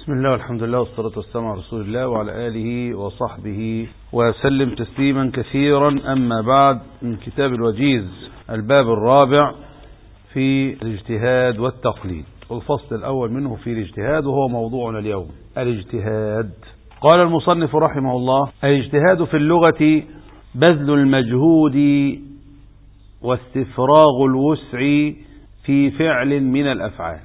بسم الله والحمد لله والصلاة والسلام على رسول الله وعلى آله وصحبه وسلم تسليما كثيرا. أما بعد، من كتاب الوجيز الباب الرابع في الاجتهاد والتقليد، والفصل الأول منه في الاجتهاد، وهو موضوعنا اليوم الاجتهاد. قال المصنف رحمه الله: الاجتهاد في اللغة بذل المجهود واستفراغ الوسع في فعل من الأفعال.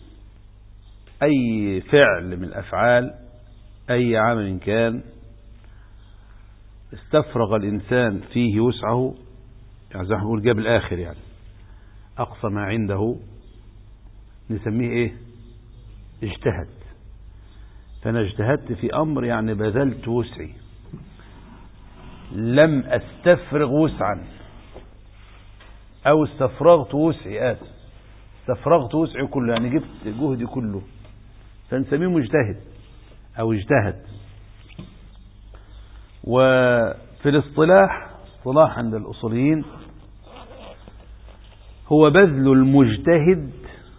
أي فعل من الأفعال، أي عمل كان استفرغ الإنسان فيه وسعه، يعني زي ما نقول جاب الآخر، يعني أقصى ما عنده، نسميه إيه؟ اجتهد. فأنا اجتهدت في أمر، يعني بذلت وسعي، لم أستفرغ وسعا، أو استفرغت وسعي، استفرغت وسعي كله، يعني جبت جهدي كله، فنسميه مجتهد أو اجتهد. وفي الاصطلاح، اصطلاح عند الأصوليين، هو بذل المجتهد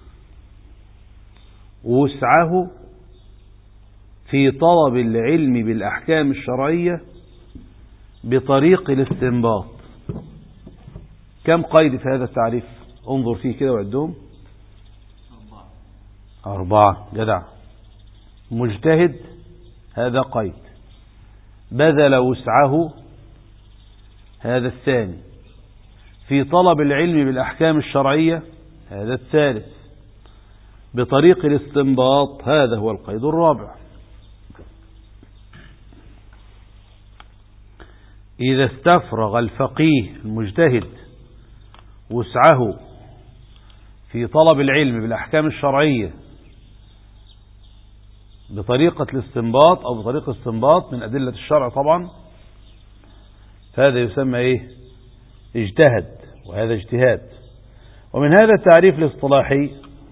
وسعه في طلب العلم بالأحكام الشرعية بطريق الاستنباط. كم قيد في هذا التعريف؟ انظر فيه كده وعدهم. 4. جدع. مجتهد هذا قيد، بذل وسعه هذا الثاني، في طلب العلم بالأحكام الشرعية هذا الثالث، بطريق الاستنباط هذا هو القيد الرابع. إذا استفرغ الفقيه المجتهد وسعه في طلب العلم بالأحكام الشرعية بطريقة الاستنباط، أو بطريقة استنباط من أدلة الشرع طبعا، فهذا يسمى إيه؟ اجتهد، وهذا اجتهاد. ومن هذا التعريف الاصطلاحي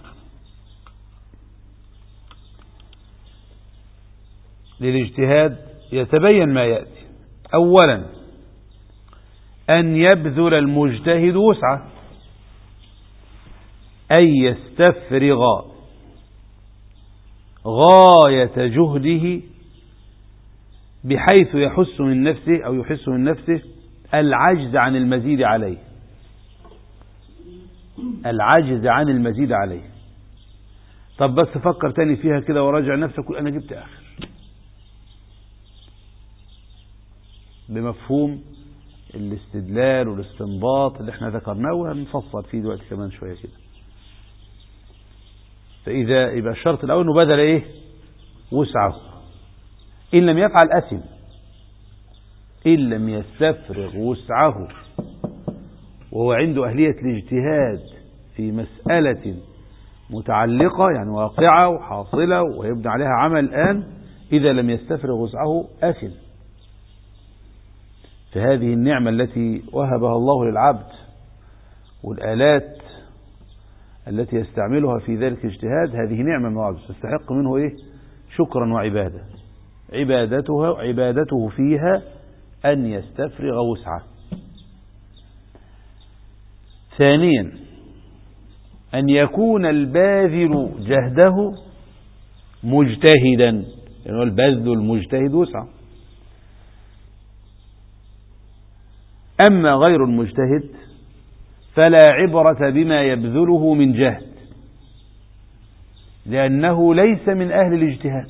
للاجتهاد يتبين ما يأتي. أولا، أن يبذل المجتهد وسعه، أي يستفرغ غاية جهده، بحيث يحس من نفسه، أو يحس من نفسه العجز عن المزيد عليه، العجز عن المزيد عليه. طب بس فكر تاني فيها كده وراجع نفسك، أنا جبت آخر، بمفهوم الاستدلال والاستنباط اللي احنا ذكرناه، وهنفصل فيه دلوقتي كمان شوية كده. فإذا يبقى الشرط الأول أنه بذل إيه؟ وسعه. إن لم يفعل أثم، إن لم يستفرغ وسعه وهو عنده أهلية الاجتهاد في مسألة متعلقة، يعني واقعة وحاصلة ويبنى عليها عمل الآن، إذا لم يستفرغ وسعه أثم. فهذه النعمة التي وهبها الله للعبد، والآلات التي يستعملها في ذلك الاجتهاد، هذه نعمة من الله، تستحق منه إيه؟ شكرا وعبادة. عبادته فيها أن يستفرغ وسعه. ثانيا، أن يكون الباذل جهده مجتهدا، يعني البذل المجتهد وسعه. أما غير المجتهد فلا عبرة بما يبذله من جهد، لأنه ليس من أهل الاجتهاد،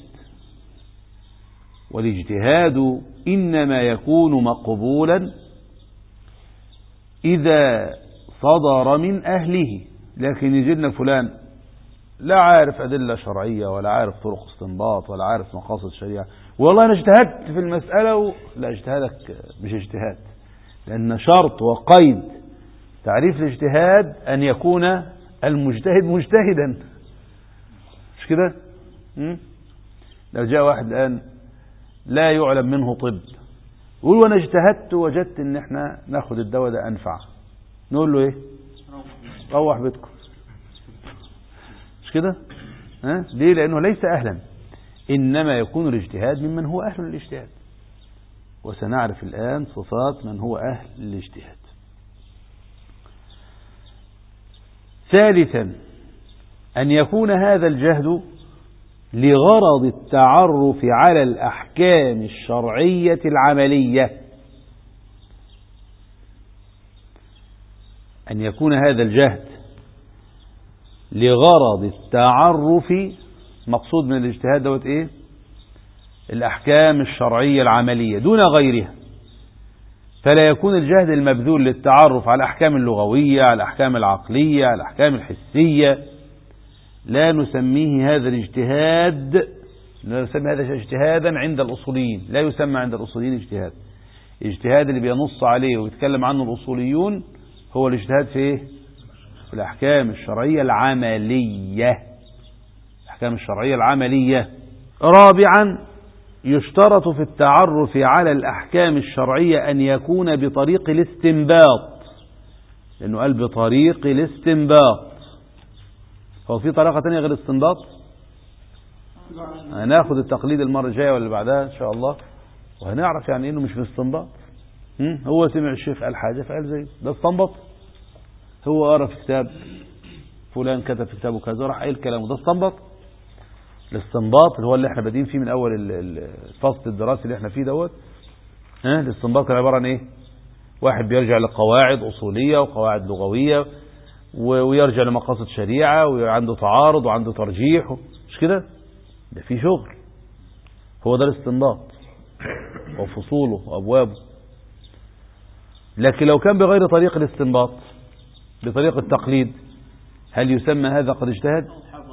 والاجتهاد إنما يكون مقبولا إذا صدر من أهله. لكن يجدنا فلان لا عارف أدلة شرعية، ولا عارف طرق استنباط، ولا عارف مقاصد شريعة، والله أنا اجتهدت في المسألة لا، اجتهادك مش اجتهاد، لأن شرط وقيد تعريف الاجتهاد أن يكون المجتهد مجتهدا، مش كده؟ لو جاء واحد الآن لا يعلم منه طب، يقول وانا اجتهدت وجدت ان احنا ناخد الدواء ده انفع، نقول له ايه؟ روح بيتكم، مش كده؟ ليه؟ لانه ليس اهلا. انما يكون الاجتهاد ممن هو اهل الاجتهاد، وسنعرف الان صفات من هو اهل الاجتهاد. ثالثا، أن يكون هذا الجهد لغرض التعرف على الأحكام الشرعية العملية. أن يكون هذا الجهد لغرض التعرف، مقصود من الاجتهاد دوت إيه؟ الأحكام الشرعية العملية دون غيرها. فلا يكون الجهد المبذول للتعرف على الأحكام اللغوية، على الأحكام العقلية، على الأحكام الحسية، لا نسميه هذا الاجتهاد، لا نسمي هذا اجتهادا عند الأصوليين، لا يسمى عند الأصوليين اجتهاد. الاجتهاد اللي بينص عليه ويتكلم عنه الأصوليون هو الاجتهاد في إيه؟ في الأحكام الشرعية العملية، الأحكام الشرعية العملية. رابعا، يشترط في التعرف على الأحكام الشرعية أن يكون بطريق الاستنباط، لأنه قال بطريق الاستنباط. هو في طريقة تانية غير الاستنباط؟ هناخد التقليد المرة الجاية ولا بعدها إن شاء الله، وهنعرف يعني إنه مش باستنباط. هو سمع الشيخ قال حاجة فقال زي ده استنبط. هو قرأ في كتاب فلان كتب في كتابه كذا راح قايل كلامه، ده استنبط. الاستنباط اللي هو اللي احنا بادئين فيه من اول الفصل الدراسي اللي احنا فيه دوت. الاستنباط كان عباره عن ايه؟ واحد بيرجع لقواعد اصوليه وقواعد لغويه ويرجع لمقاصد شريعه وعنده تعارض وعنده ترجيح، مش كده؟ ده في شغل. هو ده الاستنباط وفصوله وابوابه. لكن لو كان بغير طريق الاستنباط، بطريق التقليد، هل يسمى هذا قد اجتهد؟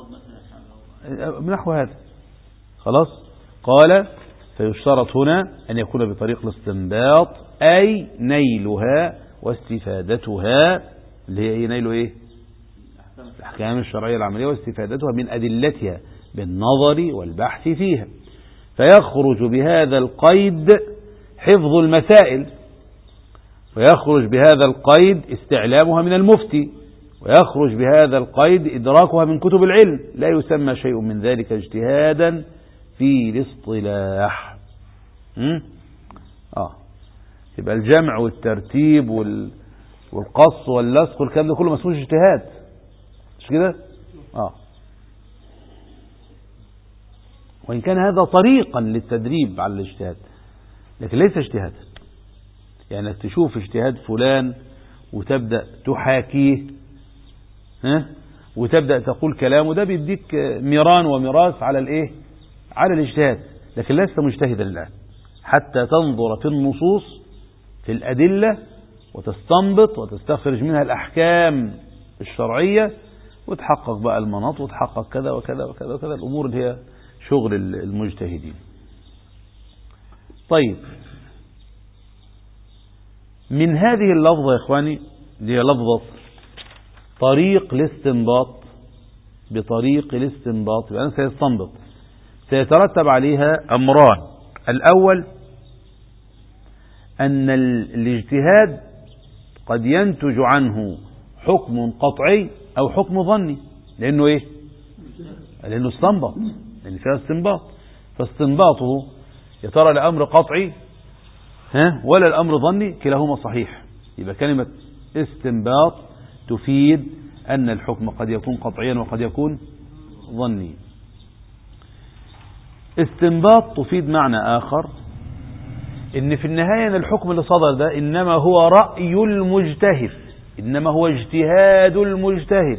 نحو هذا. خلاص. قال فيشترط هنا أن يكون بطريق الاستنباط، أي نيلها واستفادتها، اللي هي إيه؟ نيل إيه؟ الأحكام الشرعية العملية واستفادتها من أدلتها بالنظر والبحث فيها. فيخرج بهذا القيد حفظ المسائل، ويخرج بهذا القيد استعلامها من المفتي، ويخرج بهذا القيد إدراكها من كتب العلم. لا يسمى شيء من ذلك اجتهادا في الاصطلاح. يبقى الجمع والترتيب والقص واللصق والكلام ده كله ما اسموش اجتهاد، مش كده؟ وإن كان هذا طريقا للتدريب على الاجتهاد، لكن ليس اجتهاد. يعني انك تشوف اجتهاد فلان وتبدأ تحاكيه، وتبدأ تقول كلامه، ده بيديك ميران وميراث على الايه؟ على الاجتهاد. لكن لست مجتهدا الآن حتى تنظر في النصوص في الأدلة وتستنبط وتستخرج منها الأحكام الشرعية وتحقق بقى المناط وتحقق كذا وكذا وكذا وكذا، الأمور اللي هي شغل المجتهدين. طيب، من هذه اللفظة يا إخواني، دي لفظة طريق الاستنباط، بطريق الاستنباط يعني سيستنبط، سيترتب عليها أمران. الأول أن الاجتهاد قد ينتج عنه حكم قطعي أو حكم ظني، لأنه إيه؟ لأنه استنبط، لأن فيها استنباط. فاستنباطه يا ترى الأمر قطعي ولا الأمر ظني، كلاهما صحيح. يبقى كلمة استنباط تفيد أن الحكم قد يكون قطعيا وقد يكون ظني. استنباط تفيد معنى آخر، إن في النهاية أن الحكم اللي صدر ده إنما هو رأي المجتهد، إنما هو اجتهاد المجتهد.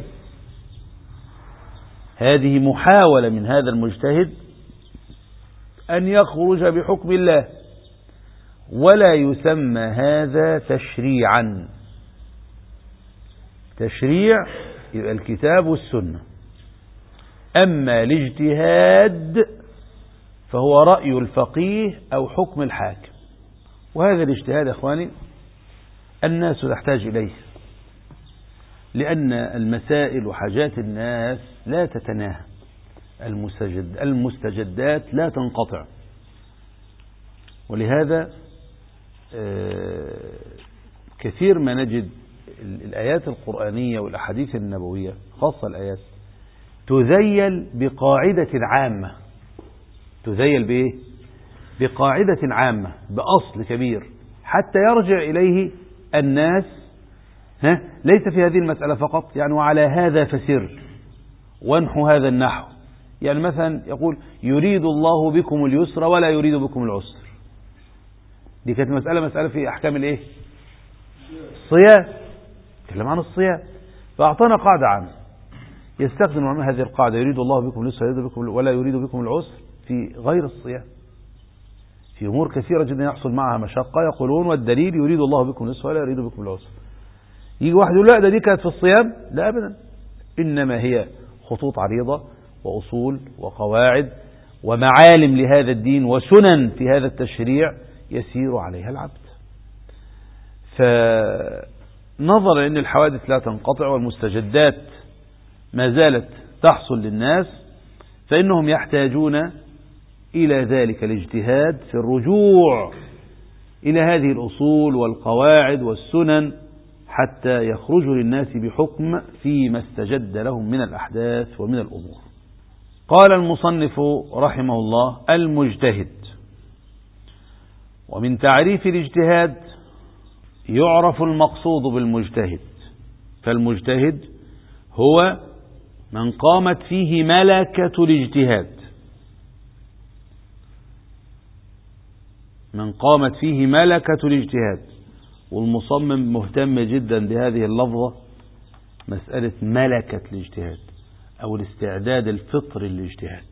هذه محاولة من هذا المجتهد أن يخرج بحكم الله، ولا يسمى هذا تشريعا. تشريع يبقى الكتاب والسنة، أما الاجتهاد فهو رأي الفقيه أو حكم الحاكم. وهذا الاجتهاد يا أخواني الناس تحتاج إليه، لأن المسائل وحاجات الناس لا تتناهى، المستجدات لا تنقطع. ولهذا كثير ما نجد الآيات القرآنية والأحاديث النبوية، خاصة الآيات، تذيل بقاعدة عامة. تذيل بإيه؟ بقاعدة عامة، بأصل كبير، حتى يرجع إليه الناس. ليس في هذه المسألة فقط، يعني وعلى هذا فسر وانحو هذا النحو، يعني مثلا يقول يريد الله بكم اليسر ولا يريد بكم العسر. دي كانت مسألة في أحكام الإيه؟ الصيام، تكلم عن الصيام، فأعطانا قاعدة عنه يستخدم عن هذه القاعدة يريد الله بكم اليسر ولا يريد بكم العسر في غير الصيام، في أمور كثيرة جدا يحصل معها مشقة، يقولون والدليل يريد الله بكم اليسر ولا يريد بكم العسر. يجي واحد يقول لا دي كانت في الصيام، لا أبدا، إنما هي خطوط عريضة وأصول وقواعد ومعالم لهذا الدين وسنن في هذا التشريع يسير عليها العبد. فنظرا أن الحوادث لا تنقطع والمستجدات ما زالت تحصل للناس، فإنهم يحتاجون إلى ذلك الاجتهاد في الرجوع إلى هذه الأصول والقواعد والسنن حتى يخرجوا للناس بحكم فيما استجد لهم من الأحداث ومن الأمور. قال المصنف رحمه الله: المجتهد. ومن تعريف الاجتهاد يعرف المقصود بالمجتهد، فالمجتهد هو من قامت فيه ملكة الاجتهاد، من قامت فيه ملكة الاجتهاد. والمصمم مهتم جدا بهذه اللفظة، مسألة ملكة الاجتهاد أو الاستعداد الفطري للاجتهاد.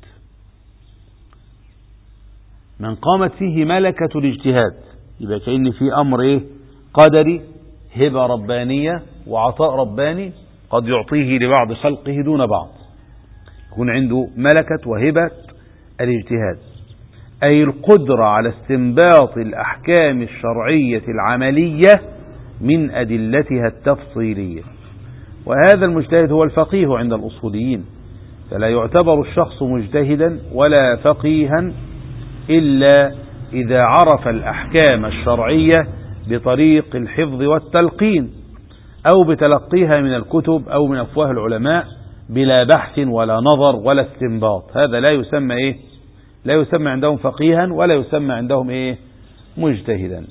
من قامت فيه ملكة الاجتهاد يبقى كأن في أمر إيه؟ قدري، هبة ربانية وعطاء رباني قد يعطيه لبعض خلقه دون بعض، يكون عنده ملكة وهبة الاجتهاد، أي القدرة على استنباط الأحكام الشرعية العملية من أدلتها التفصيلية. وهذا المجتهد هو الفقيه عند الأصوليين، فلا يعتبر الشخص مجتهدا ولا فقيها إلا إذا عرف الأحكام الشرعية بطريق الحفظ والتلقين أو بتلقيها من الكتب أو من أفواه العلماء بلا بحث ولا نظر ولا استنباط. هذا لا يسمى إيه؟ لا يسمى عندهم فقيها ولا يسمى عندهم إيه؟ مجتهدا.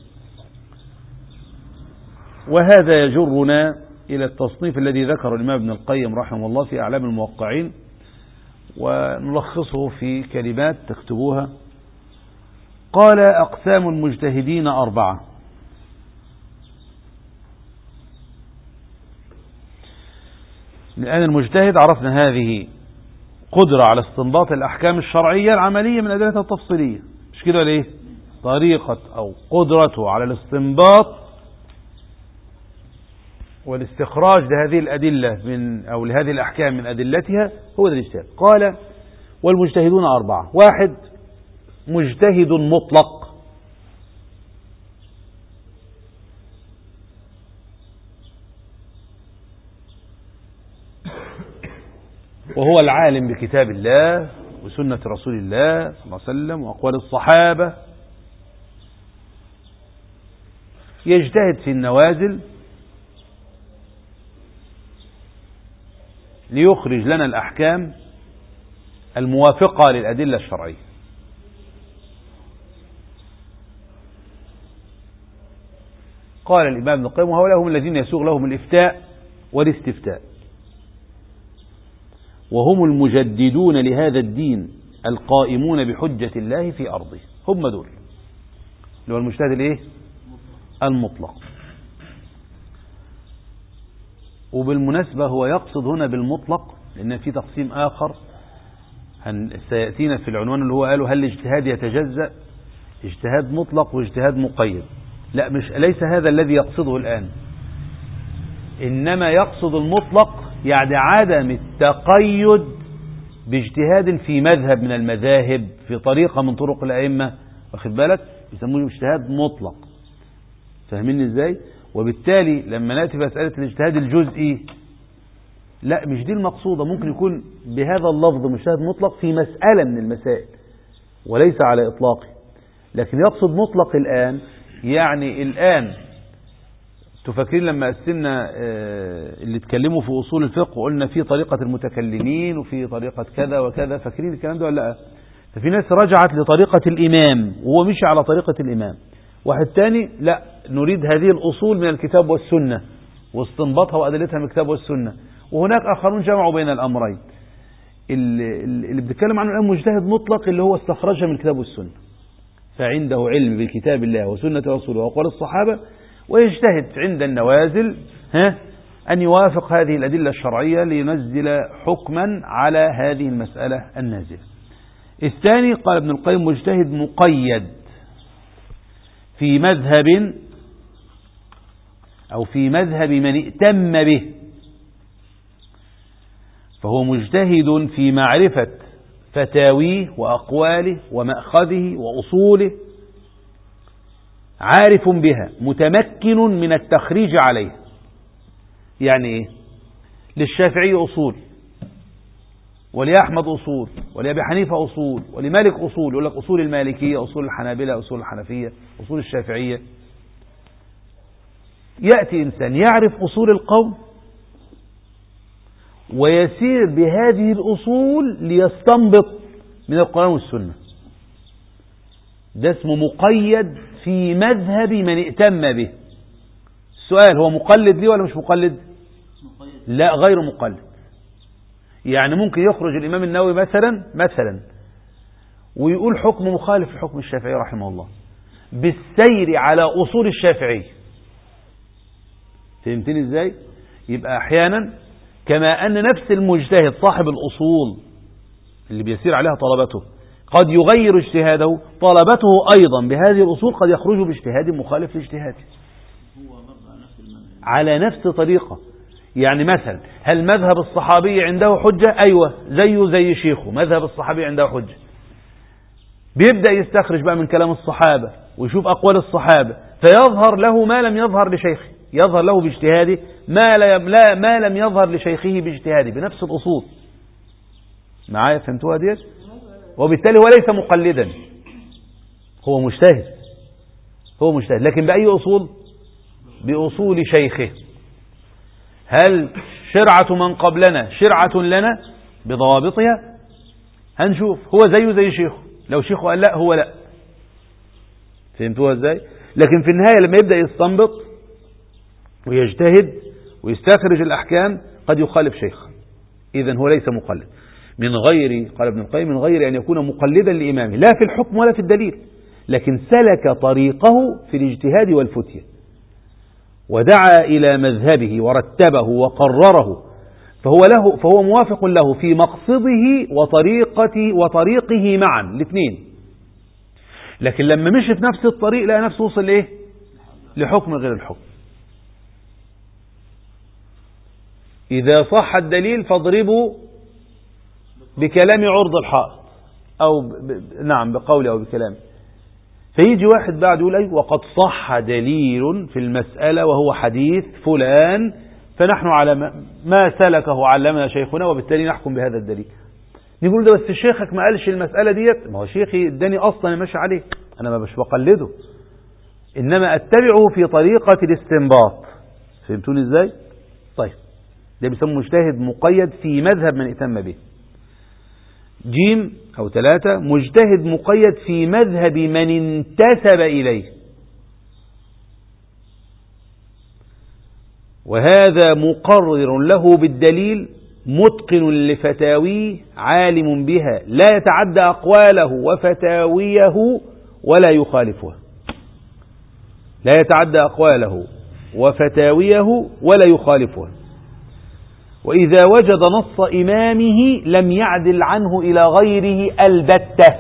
وهذا يجرنا إلى التصنيف الذي ذكر الإمام ابن القيم رحمه الله في أعلام الموقعين، ونلخصه في كلمات تكتبوها. قال: أقسام المجتهدين 4. الآن المجتهد عرفنا هذه قدرة على استنباط الأحكام الشرعية العملية من أدلتها التفصيلية، مش كده ليه؟ طريقة أو قدرته على الاستنباط والاستخراج لهذه الأدلة من أو لهذه الأحكام من أدلتها هو ده الاجتهاد. قال: والمجتهدون 4. 1 مجتهد مطلق، وهو العالم بكتاب الله وسنة رسول الله صلى الله عليه وسلم وأقوال الصحابة، يجتهد في النوازل ليخرج لنا الأحكام الموافقة للأدلة الشرعية. قال الإمام ابن القيم: وهؤلاء هم الذين يسوغ لهم الإفتاء والاستفتاء، وهم المجددون لهذا الدين القائمون بحجة الله في أرضه. هم دول اللي هو المجتهد الايه؟ المطلق. وبالمناسبة هو يقصد هنا بالمطلق لأن في تقسيم آخر سيأتينا في العنوان اللي هو قالوا هل الاجتهاد يتجزأ اجتهاد مطلق واجتهاد مقيد. لا، ليس هذا الذي يقصده الآن، إنما يقصد المطلق يعني عدم التقيد باجتهاد في مذهب من المذاهب في طريقة من طرق الأئمة، واخد بالك؟ يسمونه اجتهاد مطلق. فاهمين ازاي؟ وبالتالي لما نأتي في مسألة الاجتهاد الجزئي، لا مش دي المقصودة. ممكن يكون بهذا اللفظ مجتهد مطلق في مسألة من المسائل وليس على إطلاقه، لكن يقصد مطلق الآن يعني الآن تفكرين لما قسمنا اللي اتكلموا في أصول الفقه وقلنا في طريقة المتكلمين وفي طريقة كذا وكذا، فاكرين الكلام ده ولا لا؟ ففي ناس رجعت لطريقة الإمام وهو مشي على طريقة الإمام، واحد تاني لا نريد هذه الأصول من الكتاب والسنة واستنباطها وأدلتها من الكتاب والسنة، وهناك آخرون جمعوا بين الأمرين. اللي بنتكلم عنه الآن مجتهد مطلق اللي هو استخرجها من الكتاب والسنة، فعنده علم بكتاب الله وسنة رسوله وأقوال الصحابة، ويجتهد عند النوازل أن يوافق هذه الأدلة الشرعية لينزل حكما على هذه المسألة النازلة. الثاني قال ابن القيم مجتهد مقيد في مذهب أو في مذهب من ائتم به، فهو مجتهد في معرفة فتاويه وأقواله ومأخذه وأصوله، عارف بها متمكن من التخريج عليه. يعني إيه؟ للشافعي أصول، ولأحمد أصول، ولأبي حنيفة أصول، ولمالك أصول، يقول لك أصول المالكية، أصول الحنابلة، أصول الحنفية، أصول الشافعية. يأتي إنسان يعرف أصول القوم ويسير بهذه الأصول ليستنبط من القرآن والسنة، ده اسمه مقيد في مذهب من ائتم به. السؤال هو مقلد ليه ولا مش مقلد؟ لا، غير مقلد. يعني ممكن يخرج الإمام النووي مثلا ويقول حكم مخالف لحكم الشافعي رحمه الله بالسير على أصول الشافعي. فهمتني ازاي؟ يبقى أحيانا كما أن نفس المجتهد صاحب الأصول اللي بيسير عليها طلبته قد يغير اجتهاده، طلبته أيضا بهذه الأصول قد يخرجوا باجتهاد مخالف لاجتهاده على نفس طريقة. يعني مثلا هل مذهب الصحابي عنده حجة؟ أيوة، زيه زي شيخه، مذهب الصحابي عنده حجة. بيبدأ يستخرج بقى من كلام الصحابة ويشوف أقوال الصحابة، فيظهر له ما لم يظهر لشيخه، يظهر له باجتهاده ما لم يظهر لشيخه باجتهاده بنفس الأصول. معايا؟ فهمتوها ديت؟ وبالتالي هو ليس مقلدا، هو مجتهد، لكن بأي أصول؟ بأصول شيخه. هل شرعة من قبلنا شرعة لنا بضوابطها؟ هنشوف. هو زيه زي شيخه، لو شيخه قال لا هو لا. فهمتوها ازاي؟ لكن في النهاية لما يبدأ يستنبط ويجتهد ويستخرج الأحكام قد يخالف شيخ، إذن هو ليس مقلد. من غير، قال ابن القيم، من غير أن يكون مقلدا لإمامه لا في الحكم ولا في الدليل، لكن سلك طريقه في الاجتهاد والفتية ودعا إلى مذهبه ورتبه وقرره، فهو موافق له في مقصده وطريقه معا الاثنين. لكن لما مشي في نفس الطريق لقى نفسه وصل لإيه؟ لحكم غير الحكم. إذا صح الدليل فاضربوا بكلام عرض الحائط، أو نعم بقول أو بكلام. فيجي واحد بعد يقول أي وقد صح دليل في المسألة وهو حديث فلان، فنحن على ما سلكه علمنا شيخنا وبالتالي نحكم بهذا الدليل. نقول ده بس شيخك ما قالش المسألة ديت. ما هو شيخي اداني أصلا ماشي عليه، أنا ما مش بقلده، إنما أتبعه في طريقة الاستنباط. فهمتوني إزاي؟ طيب، ده بيسمى مجتهد مقيد في مذهب من ائتم به. جيم أو 3 مجتهد مقيد في مذهب من انتسب إليه، وهذا مقرر له بالدليل متقن لفتاويه عالم بها لا يتعدى أقواله وفتاويه ولا يخالفها، لا يتعدى أقواله وفتاويه ولا يخالفها. وإذا وجد نص إمامه لم يعدل عنه إلى غيره البتة.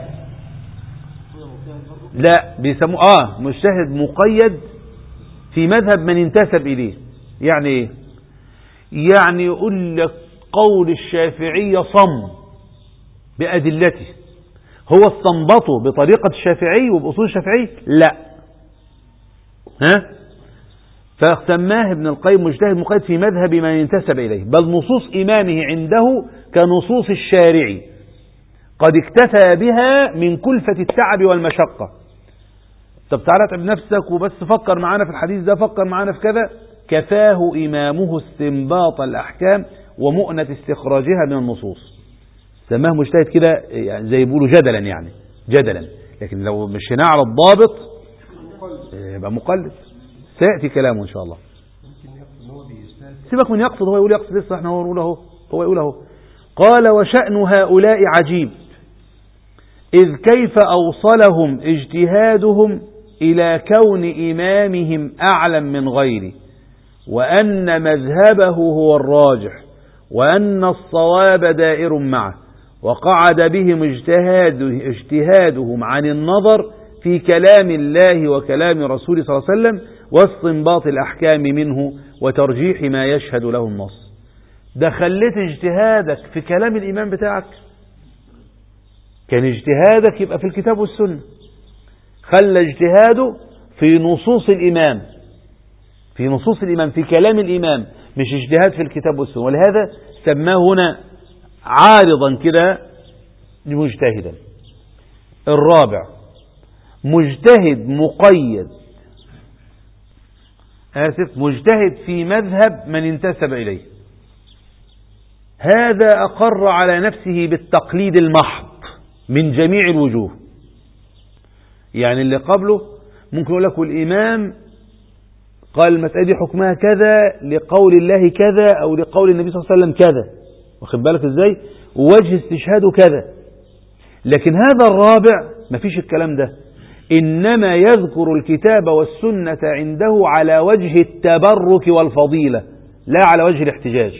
لا، بيسموه مجتهد مقيد في مذهب من انتسب إليه. يعني إيه؟ يعني يقول لك قول الشافعية صم بأدلته، هو استنبطه بطريقة الشافعي وبأصول الشافعي؟ لا. فسماه ابن القيم مجتهد مقيد في مذهب من ينتسب إليه، بل نصوص إمامه عنده كنصوص الشارع قد اكتفى بها من كلفة التعب والمشقة. طب تعالى اتعب نفسك وبس فكر معانا في الحديث ده، فكر معانا في كذا، كفاه إمامه استنباط الأحكام ومؤنة استخراجها من النصوص. سماه مجتهد كده يعني زي بيقولوا جدلا، لكن لو مشينا على الضابط يبقى مقلد. سيأتي كلامه إن شاء الله. سيبك من يقصد، هو يقول يقصد لسه، احنا هو يقول اهو، قال وشأن هؤلاء عجيب، إذ كيف أوصلهم اجتهادهم إلى كون إمامهم أعلم من غيره، وأن مذهبه هو الراجح، وأن الصواب دائر معه، وقعد بهم اجتهادهم عن النظر في كلام الله وكلام رسوله صلى الله عليه وسلم واستنباط الأحكام منه وترجيح ما يشهد له النص. ده خليت اجتهادك في كلام الإمام بتاعك، كان اجتهادك يبقى في الكتاب والسنة، خلى اجتهاده في نصوص الإمام، في نصوص الإمام، في كلام الإمام، مش اجتهاد في الكتاب والسنة. ولهذا سماه هنا عارضا كده مجتهدا. الرابع مجتهد مقيد، مجتهد في مذهب من انتسب إليه، هذا أقر على نفسه بالتقليد المحض من جميع الوجوه. يعني اللي قبله ممكن يقول لك الإمام قال المسألة دي حكمها كذا لقول الله كذا أو لقول النبي صلى الله عليه وسلم كذا، واخد بالك ازاي، ووجه استشهاده كذا. لكن هذا الرابع مفيش الكلام ده، إنما يذكر الكتاب والسنة عنده على وجه التبرك والفضيلة لا على وجه الاحتجاج.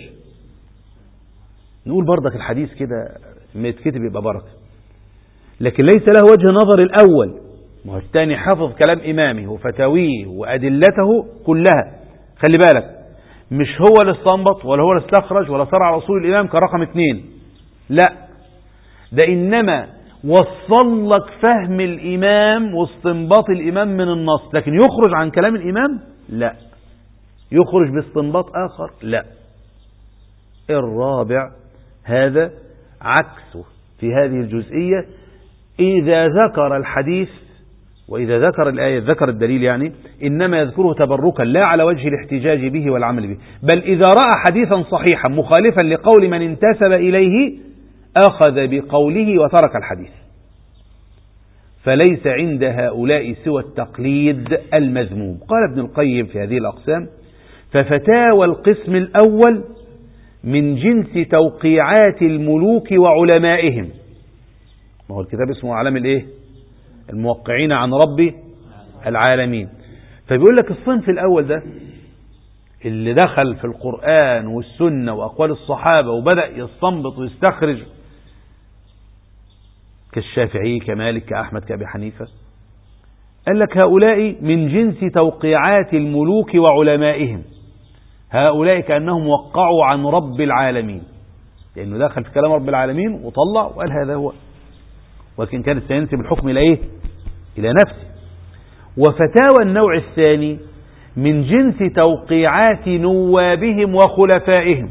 نقول برضك الحديث كده ما يتكتب يبقى بركة، لكن ليس له وجه نظر الأول، ما هو الثاني حفظ كلام إمامه وفتاويه وأدلته كلها. خلي بالك، مش هو اللي استنبط ولا هو اللي استخرج ولا صار على رسول الإمام كرقم 2، لا، ده إنما وصل لك فهم الإمام واستنباط الإمام من النص، لكن يخرج عن كلام الإمام لا، يخرج باستنباط آخر لا. الرابع هذا عكسه في هذه الجزئية، إذا ذكر الحديث وإذا ذكر الآية ذكر الدليل، يعني إنما يذكره تبركا لا على وجه الاحتجاج به والعمل به، بل إذا رأى حديثا صحيحا مخالفا لقول من انتسب إليه أخذ بقوله وترك الحديث. فليس عند هؤلاء سوى التقليد المذموم. قال ابن القيم في هذه الأقسام: ففتاوى القسم الأول من جنس توقيعات الملوك وعلمائهم. ما هو الكتاب اسمه أعلام الإيه؟ الموقعين عن رب العالمين. فبيقول لك الصنف الأول ده اللي دخل في القرآن والسنة وأقوال الصحابة وبدأ يستنبط ويستخرج، كالشافعي كمالك كأحمد كأبي حنيفة، قال لك هؤلاء من جنس توقيعات الملوك وعلمائهم، هؤلاء كأنهم وقعوا عن رب العالمين، لأنه دخل في كلام رب العالمين وطلع وقال هذا هو، ولكن كانت سينسب الحكم إلى إيه؟ إلى نفسه. وفتاوى النوع الثاني من جنس توقيعات نوابهم وخلفائهم.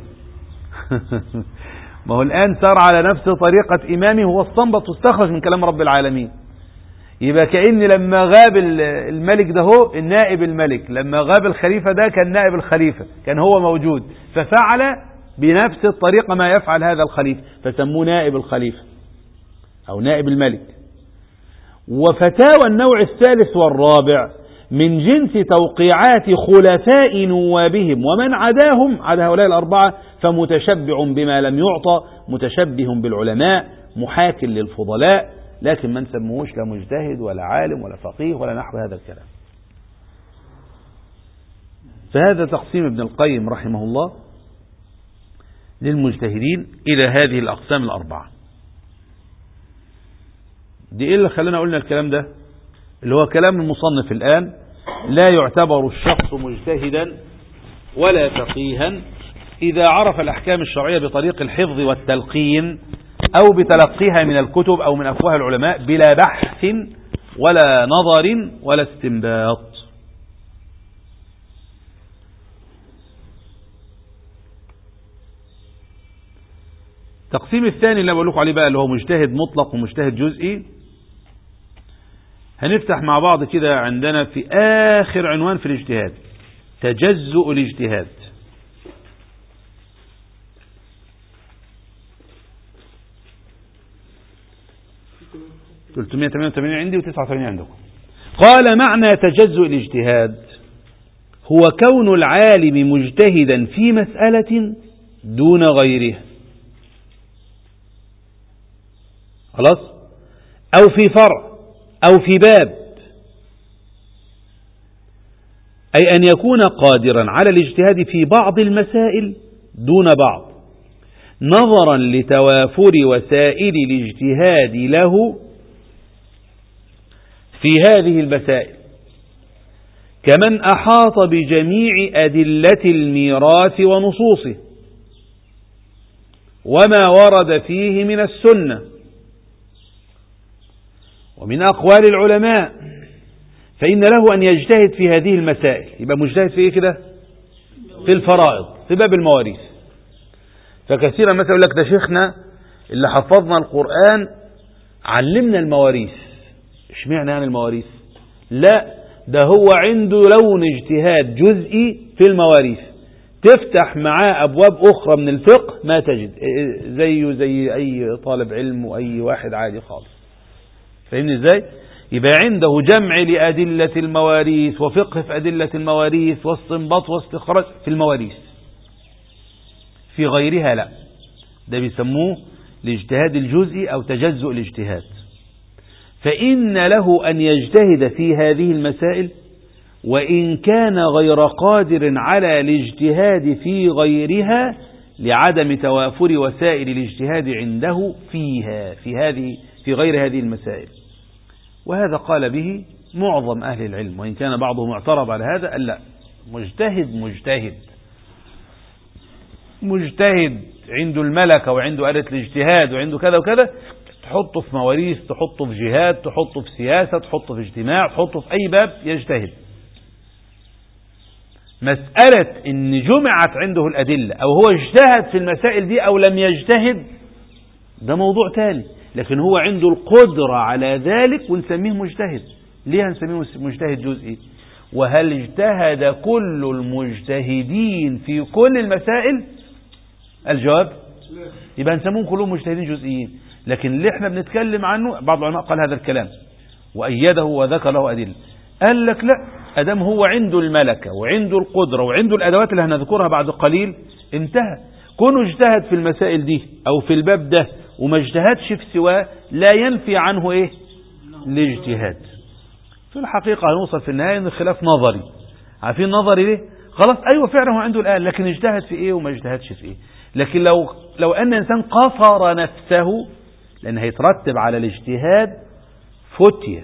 ما هو الآن سار على نفس طريقة إمامه، هو استنبط واستخرج من كلام رب العالمين. يبقى كأن لما غاب الملك ده هو النائب الملك، لما غاب الخليفة ده كان نائب الخليفة، كان هو موجود ففعل بنفس الطريقة ما يفعل هذا الخليفة، فسموه نائب الخليفة أو نائب الملك. وفتاوى النوع الثالث والرابع من جنس توقيعات خلفاء نوابهم ومن عداهم على هؤلاء الأربعة، فمتشبع بما لم يعطى، متشبه بالعلماء، محاك للفضلاء، لكن ما نسموهوش لا مجتهد ولا عالم ولا فقيه ولا نحو هذا الكلام. فهذا تقسيم ابن القيم رحمه الله للمجتهدين إلى هذه الأقسام الأربعة. دي إيه اللي خلينا قلنا الكلام ده؟ اللي هو كلام المصنف الآن: لا يعتبر الشخص مجتهدا ولا فقيها إذا عرف الأحكام الشرعية بطريق الحفظ والتلقين أو بتلقيها من الكتب أو من أفواه العلماء بلا بحث ولا نظر ولا استنباط. التقسيم الثاني اللي بقول لكم عليه بقى اللي هو مجتهد مطلق ومجتهد جزئي. هنفتح مع بعض كده عندنا في آخر عنوان في الاجتهاد: تجزؤ الاجتهاد. ، 388 عندي و89 عندكم. قال: معنى تجزؤ الاجتهاد هو كون العالم مجتهدا في مسألة دون غيرها. خلاص، أو في فرع أو في باب، أي أن يكون قادرا على الاجتهاد في بعض المسائل دون بعض، نظرا لتوافر وسائل الاجتهاد له في هذه المسائل، كمن أحاط بجميع أدلة الميراث ونصوصه وما ورد فيه من السنة ومن أقوال العلماء، فإن له أن يجتهد في هذه المسائل. يبقى مجتهد في إيه كده؟ في الفرائض، في باب المواريث. فكثيرا مثلا يقول لك ده شيخنا اللي حفظنا القرآن علمنا المواريث. اشمعنى يعني المواريث؟ لا، ده هو عنده لون اجتهاد جزئي في المواريث، تفتح معاه أبواب أخرى من الفقه ما تجد، زيه زي أي طالب علم وأي واحد عادي خالص. فاهمني ازاي؟ يبقى عنده جمع لأدلة المواريث وفقه في أدلة المواريث واستنباط واستخراج في المواريث، في غيرها لا. ده بيسموه الاجتهاد الجزئي أو تجزؤ الاجتهاد. فإن له أن يجتهد في هذه المسائل وإن كان غير قادر على الاجتهاد في غيرها لعدم توافر وسائل الاجتهاد عنده فيها في غير هذه المسائل. وهذا قال به معظم أهل العلم، وإن كان بعضهم اعترض على هذا قال لا، مجتهد عنده الملكة وعنده آلة الاجتهاد وعنده كذا وكذا، تحطه في مواريث، تحطه في جهاد، تحطه في سياسة، تحطه في اجتماع، تحطه في أي باب يجتهد. مسألة إن جمعت عنده الأدلة أو هو اجتهد في المسائل دي أو لم يجتهد ده موضوع تاني، لكن هو عنده القدرة على ذلك ونسميه مجتهد. ليه هنسميه مجتهد جزئي؟ وهل اجتهد كل المجتهدين في كل المسائل؟ الجواب يبقى هنسموهم كلهم مجتهدين جزئيين. لكن اللي احنا بنتكلم عنه بعض العلماء قال هذا الكلام وأيده وذكر له أدلة، قال لك لا، أدام هو عنده الملكة وعنده القدرة وعنده الأدوات اللي هنذكرها بعد قليل انتهى. كونه اجتهد في المسائل دي أو في الباب ده وما اجتهدش في سواه لا ينفي عنه ايه؟ الاجتهاد. في الحقيقة هنوصل في النهاية ان الخلاف نظري. عارفين نظري ليه؟ خلاص ايوه فعلا هو عنده الآن، لكن اجتهد في ايه وما اجتهدش في ايه. لكن لو ان انسان قصر نفسه، لان هيترتب على الاجتهاد فتية،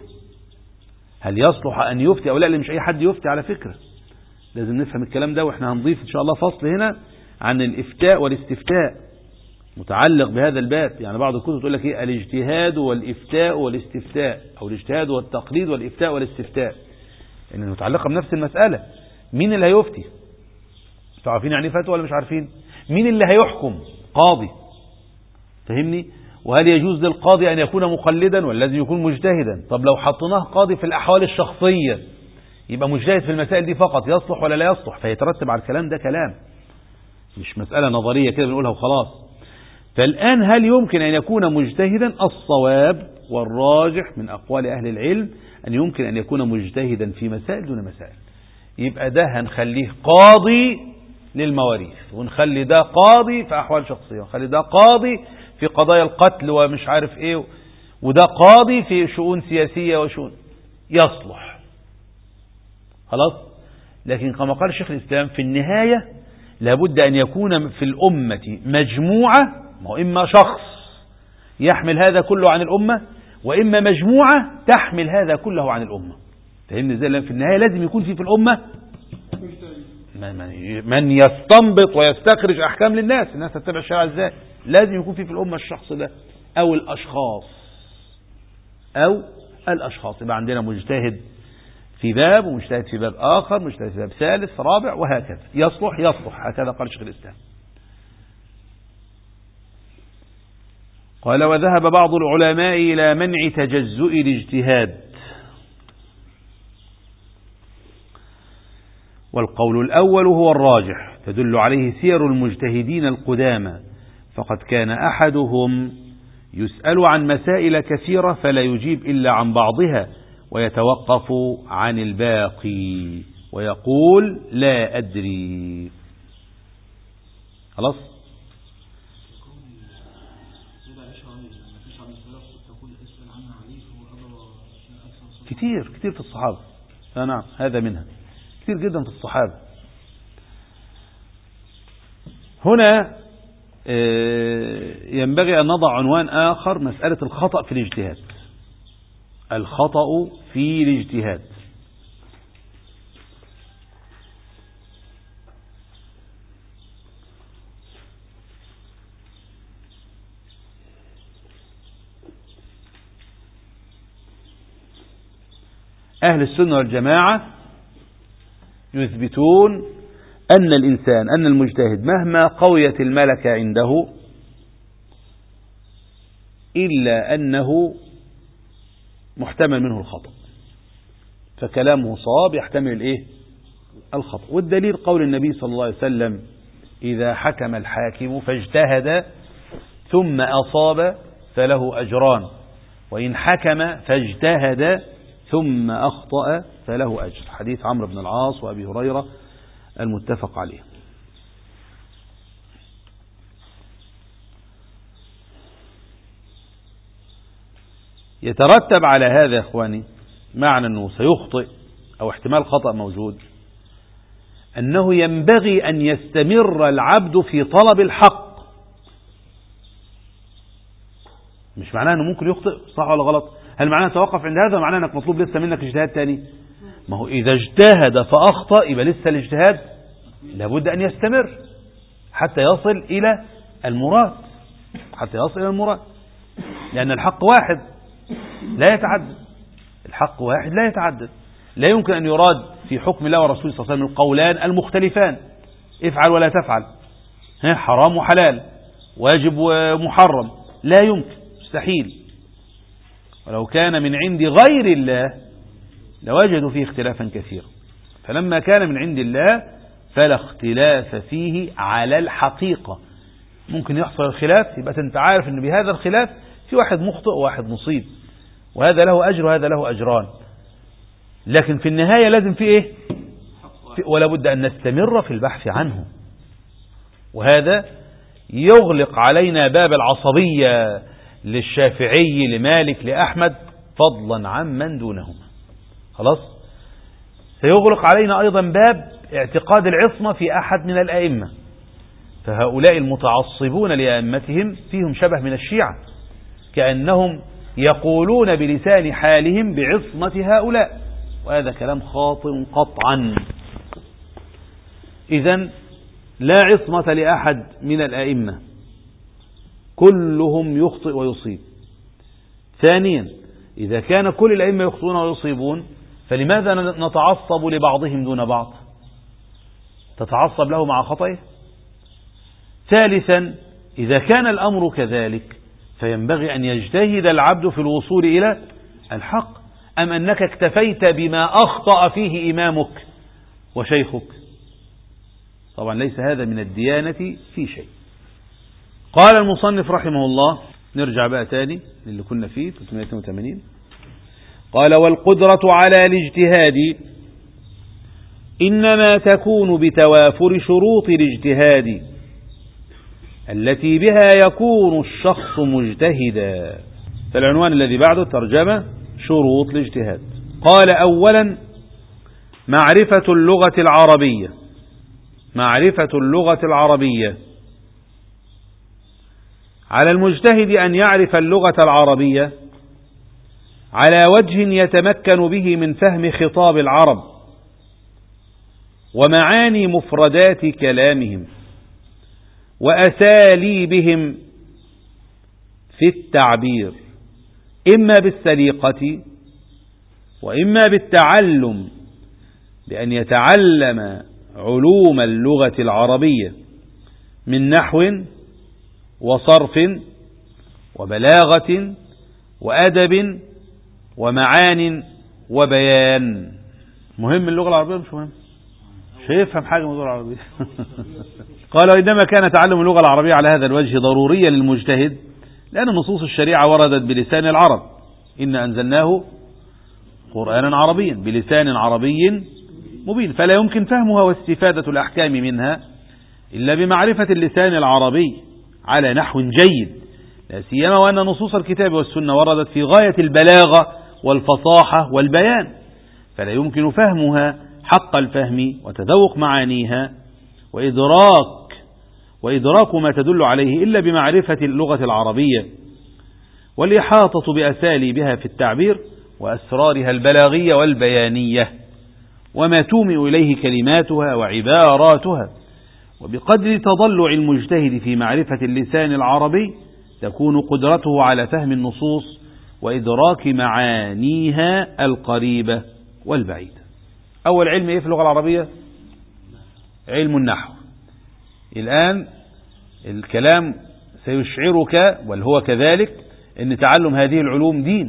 هل يصلح ان يفتي او لا؟ اللي مش اي حد يفتي على فكرة، لازم نفهم الكلام ده. واحنا هنضيف ان شاء الله فصل هنا عن الافتاء والاستفتاء متعلق بهذا الباب. يعني بعض الكتب تقول لك ايه؟ الاجتهاد والافتاء والاستفتاء، او الاجتهاد والتقليد والافتاء والاستفتاء، ان متعلقه بنفس المساله. مين اللي هيفتي؟ انتوا عارفين يعني فتوى ولا مش عارفين؟ مين اللي هيحكم؟ قاضي. فهمني؟ وهل يجوز للقاضي ان يكون مقلدا ولا لازم يكون مجتهدا؟ طب لو حطيناه قاضي في الاحوال الشخصيه يبقى مجتهد في المسائل دي فقط، يصلح ولا لا يصلح؟ فيترتب على الكلام ده كلام، مش مساله نظريه كده بنقولها وخلاص. فالآن هل يمكن أن يكون مجتهدا؟ الصواب والراجح من أقوال أهل العلم أن يمكن أن يكون مجتهدا في مسائل دون مسائل. يبقى ده هنخليه قاضي للمواريث، ونخلي ده قاضي في أحوال شخصية، ونخلي ده قاضي في قضايا القتل ومش عارف إيه، وده قاضي في شؤون سياسية وشؤون، يصلح خلاص. لكن كما قال شيخ الإسلام في النهاية لابد أن يكون في الأمة مجموعة، ما هو إما شخص يحمل هذا كله عن الأمة، وإما مجموعة تحمل هذا كله عن الأمة. فهمني ازاي؟ في النهاية لازم يكون في الأمة من يستنبط ويستخرج أحكام للناس، الناس تتبع الشرع ازاي. لازم يكون في الأمة الشخص ده أو الأشخاص. يبقى عندنا مجتهد في باب، ومجتهد في باب آخر، مجتهد في باب ثالث رابع، وهكذا. يصلح هكذا قال شيخ الإسلام. قال: وذهب بعض العلماء إلى منع تجزؤ الاجتهاد، والقول الأول هو الراجح، تدل عليه سير المجتهدين القدامى، فقد كان أحدهم يسأل عن مسائل كثيرة فلا يجيب إلا عن بعضها، ويتوقف عن الباقي ويقول لا أدري. خلاص. كتير كتير في الصحابة. نعم هذا منها كتير جدا في الصحابة. هنا ينبغي أن نضع عنوان آخر، مسألة الخطأ في الاجتهاد. الخطأ في الاجتهاد. أهل السنة والجماعة يثبتون أن الإنسان، أن المجتهد مهما قويت الملكة عنده إلا أنه محتمل منه الخطأ، فكلامه صواب يحتمل الإيه؟ الخطأ. والدليل قول النبي صلى الله عليه وسلم: إذا حكم الحاكم فاجتهد ثم أصاب فله أجران، وإن حكم فاجتهد ثم أخطأ فله أجر. حديث عمرو بن العاص وأبي هريرة المتفق عليه. يترتب على هذا يا إخواني، معنى أنه سيخطئ أو احتمال خطأ موجود، أنه ينبغي أن يستمر العبد في طلب الحق. مش معناه أنه ممكن يخطئ، صح ولا غلط؟ هل معناه توقف عند هذا، ومعناه أنك مطلوب لسه منك اجتهاد تاني؟ ما هو إذا اجتهد فأخطأ يبقى لسه الاجتهاد لابد أن يستمر حتى يصل إلى المراد، حتى يصل إلى المراد، لأن الحق واحد لا يتعدد. الحق واحد لا يتعدد. لا يمكن أن يراد في حكم الله ورسوله صلى الله عليه وسلم القولان المختلفان: افعل ولا تفعل، حرام وحلال، واجب ومحرم. لا يمكن، مستحيل. ولو كان من عند غير الله لوجدوا فيه اختلافا كثيرا. فلما كان من عند الله فلا اختلاف فيه على الحقيقة. ممكن يحصل الخلاف، يبقى أنت عارف أن بهذا الخلاف في واحد مخطئ وواحد مصيب، وهذا له أجر وهذا له أجران، لكن في النهاية لازم في إيه؟ ولا بد أن نستمر في البحث عنه. وهذا يغلق علينا باب العصبية للشافعي لمالك لأحمد فضلا عن من دونهما. خلاص، سيغلق علينا أيضا باب اعتقاد العصمة في أحد من الأئمة، فهؤلاء المتعصبون لأئمتهم فيهم شبه من الشيعة، كأنهم يقولون بلسان حالهم بعصمة هؤلاء، وهذا كلام خاطئ قطعا. إذن لا عصمة لأحد من الأئمة، كلهم يخطئ ويصيب. ثانيا، إذا كان كل الأئمة يخطئون ويصيبون فلماذا نتعصب لبعضهم دون بعض؟ تتعصب له مع خطئه. ثالثا، إذا كان الأمر كذلك فينبغي أن يجتهد العبد في الوصول إلى الحق، أم أنك اكتفيت بما أخطأ فيه إمامك وشيخك؟ طبعا ليس هذا من الديانة في شيء. قال المصنف رحمه الله، نرجع بقى تاني اللي كنا فيه 382. قال: والقدرة على الاجتهاد إنما تكون بتوافر شروط الاجتهاد التي بها يكون الشخص مجتهدا. فالعنوان الذي بعده ترجمة شروط الاجتهاد. قال: أولا معرفة اللغة العربية. معرفة اللغة العربية. على المجتهد أن يعرف اللغة العربية على وجه يتمكن به من فهم خطاب العرب ومعاني مفردات كلامهم وأساليبهم في التعبير، إما بالسليقة وإما بالتعلم، بأن يتعلم علوم اللغة العربية من نحو وصرف وبلاغة وأدب ومعان وبيان. مهم اللغة العربية مش مهم؟ مش هيفهم حاجة من اللغة العربية. قال: وإنما كان تعلم اللغة العربية على هذا الوجه ضروريا للمجتهد لأن نصوص الشريعة وردت بلسان العرب: إن أنزلناه قرآنا عربيا بلسان عربي مبين، فلا يمكن فهمها واستفادة الأحكام منها إلا بمعرفة اللسان العربي على نحو جيد، لا سيما وأن نصوص الكتاب والسنة وردت في غاية البلاغة والفصاحة والبيان، فلا يمكن فهمها حق الفهم وتذوق معانيها وإدراك ما تدل عليه إلا بمعرفة اللغة العربية والإحاطة بأساليبها في التعبير وأسرارها البلاغية والبيانية وما تومئ إليه كلماتها وعباراتها. وبقدر تضلع المجتهد في معرفة اللسان العربي تكون قدرته على فهم النصوص وإدراك معانيها القريبة والبعيدة. أول علم إيه في اللغة العربية؟ علم النحو. الآن الكلام سيشعرك وهو كذلك أن تعلم هذه العلوم دين،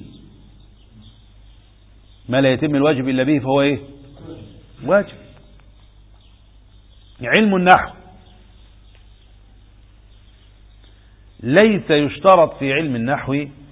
ما لا يتم الواجب إلا به فهو إيه؟ واجب. علم النحو ليس يشترط في علم النحو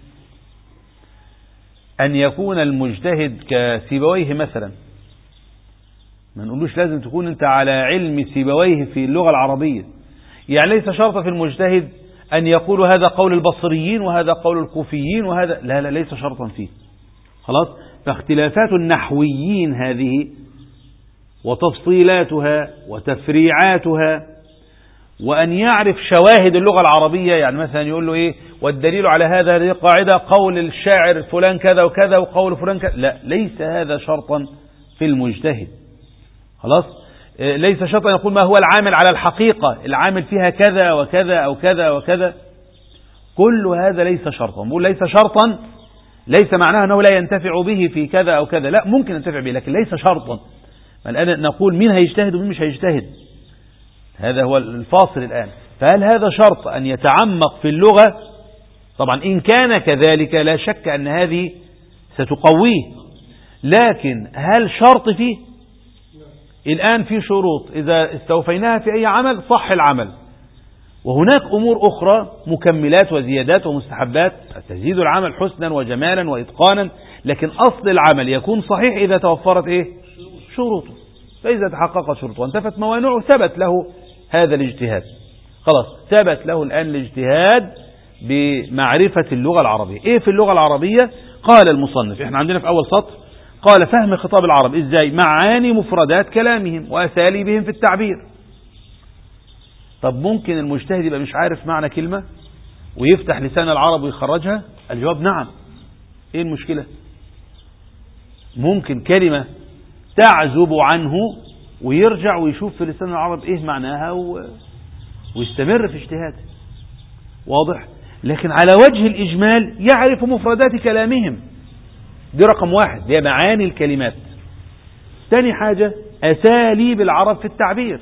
أن يكون المجتهد كسيبويه مثلا، ما نقولوش لازم تكون أنت على علم سيبويه في اللغة العربية، يعني ليس شرط في المجتهد أن يقول هذا قول البصريين وهذا قول الكوفيين وهذا لا ليس شرطا فيه. خلاص، فاختلافات النحويين هذه وتفصيلاتها وتفريعاتها، وأن يعرف شواهد اللغة العربية، يعني مثلا يقول له إيه والدليل على هذا هذه قاعدة قول الشاعر فلان كذا وكذا وقول فلان كذا، لا ليس هذا شرطا في المجتهد. خلاص، ليس شرطا يقول ما هو العامل على الحقيقة، العامل فيها كذا وكذا أو كذا وكذا، كل هذا ليس شرطا. نقول ليس شرطا ليس معناه أنه لا ينتفع به في كذا أو كذا، لا ممكن ينتفع به لكن ليس شرطا. الآن نقول مين هيجتهد ومين مش هيجتهد، هذا هو الفاصل الآن. فهل هذا شرط أن يتعمق في اللغة؟ طبعا إن كان كذلك لا شك أن هذه ستقويه، لكن هل شرط فيه؟ الآن في شروط إذا استوفيناها في أي عمل صح العمل، وهناك أمور أخرى مكملات وزيادات ومستحبات تزيد العمل حسنا وجمالا وإتقانا، لكن أصل العمل يكون صحيح إذا توفرت إيه؟ شروطه. فإذا تحققت شروطه وانتفت موانعه ثبت له هذا الاجتهاد. خلاص، ثبت له الآن الاجتهاد بمعرفة اللغة العربية. إيه في اللغة العربية؟ قال المصنف، إحنا عندنا في أول سطر قال فهم خطاب العرب إزاي؟ معاني مفردات كلامهم وأساليبهم في التعبير. طب ممكن المجتهد يبقى مش عارف معنى كلمة ويفتح لسان العرب ويخرجها؟ الجواب نعم. إيه المشكلة؟ ممكن كلمة تعزب عنه ويرجع ويشوف في لسان العرب إيه معناها ويستمر في اجتهاده. واضح؟ لكن على وجه الإجمال يعرف مفردات كلامهم، دي رقم واحد، هي معاني الكلمات. ثاني حاجة أساليب العرب في التعبير.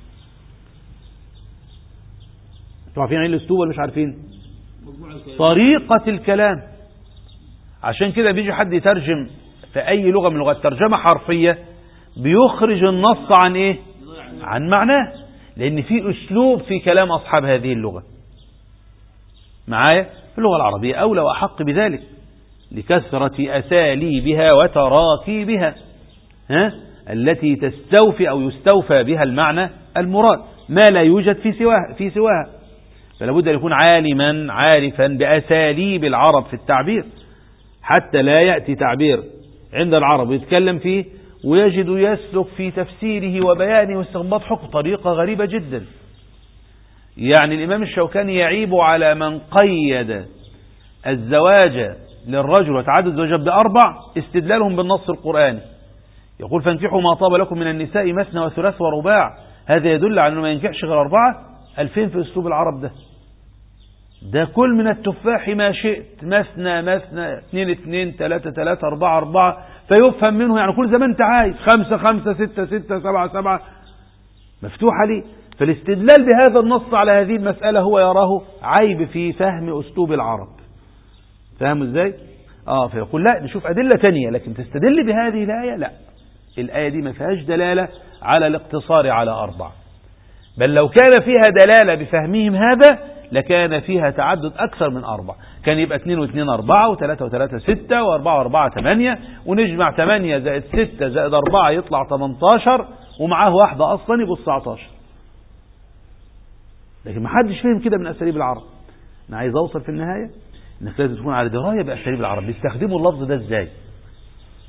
انتوا عارفين عين الأسلوب ولا مش عارفين؟ طريقة الكلام. عشان كده بيجي حد يترجم في أي لغة من اللغات ترجمة حرفية بيخرج النص عن إيه؟ عن معناه، لأن في أسلوب في كلام أصحاب هذه اللغة. معايا؟ في اللغة العربية أولى وأحق بذلك لكثرة أساليبها وتراكيبها التي تستوفي أو يستوفى بها المعنى المراد، ما لا يوجد في سواها. فلا بد أن يكون عالما عارفا بأساليب العرب في التعبير، حتى لا يأتي تعبير عند العرب يتكلم فيه ويجد يسلك في تفسيره وبيانه واستنباط حكم طريقة غريبة جدا. يعني الإمام الشوكاني يعيب على من قيد الزواج للرجل وتعدد الزوجات بأربع استدلالهم بالنص القرآني. يقول فانكحوا ما طاب لكم من النساء مثنى وثلاث ورباع، هذا يدل على أنه ما ينكحش غير أربعة. 2000 في أسلوب العرب ده كل من التفاح ما شئت، مثنى مثنى، 2 2 3 3 4 4، فيفهم منه يعني كل زي ما انت عايز، 5 5 6 6 7 7 مفتوحة لي. فالاستدلال بهذا النص على هذه المسألة هو يراه عيب في فهم أسلوب العرب. فهموا ازاي؟ فيقول لا نشوف أدلة تانية، لكن تستدل بهذه الآية لا، الآية دي ما فيهاش دلالة على الاقتصار على 4، بل لو كان فيها دلالة بفهمهم هذا لكان فيها تعدد أكثر من 4، كان يبقى 2 و2 4 و3 و3 6 و4 و4 8، ونجمع 8 زائد 6 زائد 4 يطلع 18، ومعاه واحدة أصلا يبقى 19. لكن ما حدش فهم كده من أساليب العرب. أنا عايز أوصل في النهاية إنك لازم تكون على دراية بأساليب العرب، بيستخدموا اللفظ ده إزاي،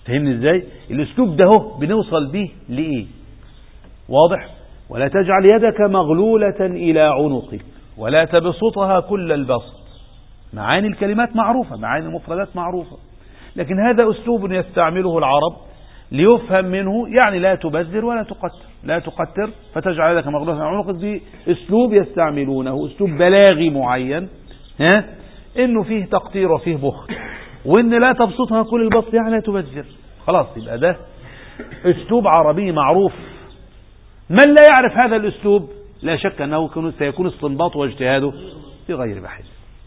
فهمني ازاي؟ الاسلوب ده هو بنوصل به لإيه؟ واضح؟ ولا تجعل يدك مغلولة إلى عنقك ولا تبسطها كل البسط. معاني الكلمات معروفة، معاني المفردات معروفة، لكن هذا أسلوب يستعمله العرب ليفهم منه، يعني لا تبذر ولا تقتر، لا تقتر فتجعل يدك مغلولة إلى عنقك. دي أسلوب يستعملونه، أسلوب بلاغي معين، إنه فيه تقتير وفيه بخل، وإن لا تبسطها كل البسط يعني لا تبذر. خلاص، يبقى ده أسلوب عربي معروف. من لا يعرف هذا الأسلوب لا شك أنه سيكون استنباطه واجتهاده في غير محل.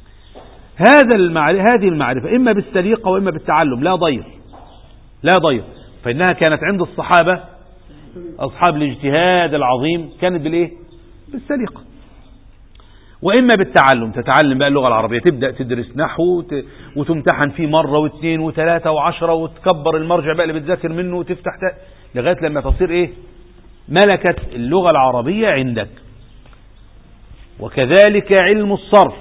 هذه المعرفة إما بالسليقة وإما بالتعلم، لا ضير، لا ضير، فإنها كانت عند الصحابة أصحاب الاجتهاد العظيم كانت بالإيه؟ بالسليقة. وإما بالتعلم، تتعلم بقى اللغة العربية، تبدأ تدرس نحو وتمتحن فيه مرة واثنين وثلاثة وعشرة، وتكبر المرجع بقى اللي بتذاكر منه وتفتح لغاية لما تصير إيه؟ ملكة اللغة العربية عندك. وكذلك علم الصرف.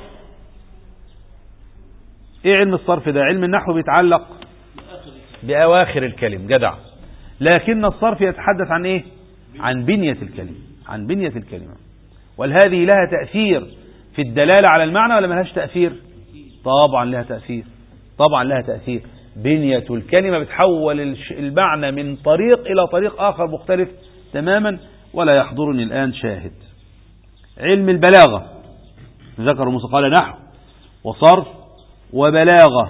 ايه علم الصرف ده؟ علم النحو بيتعلق بأواخر الكلم، جدع. لكن الصرف يتحدث عن ايه؟ عن بنية الكلمة، عن بنية الكلمة. وهذه لها تأثير في الدلالة على المعنى ولا ملهاش تأثير؟ طبعا لها تأثير، طبعا لها تأثير. بنية الكلمة بتحول المعنى من طريق إلى طريق آخر مختلف تماما. ولا يحضرني الآن شاهد. علم البلاغة ذكر موسى، قال نحو وصرف وبلاغة.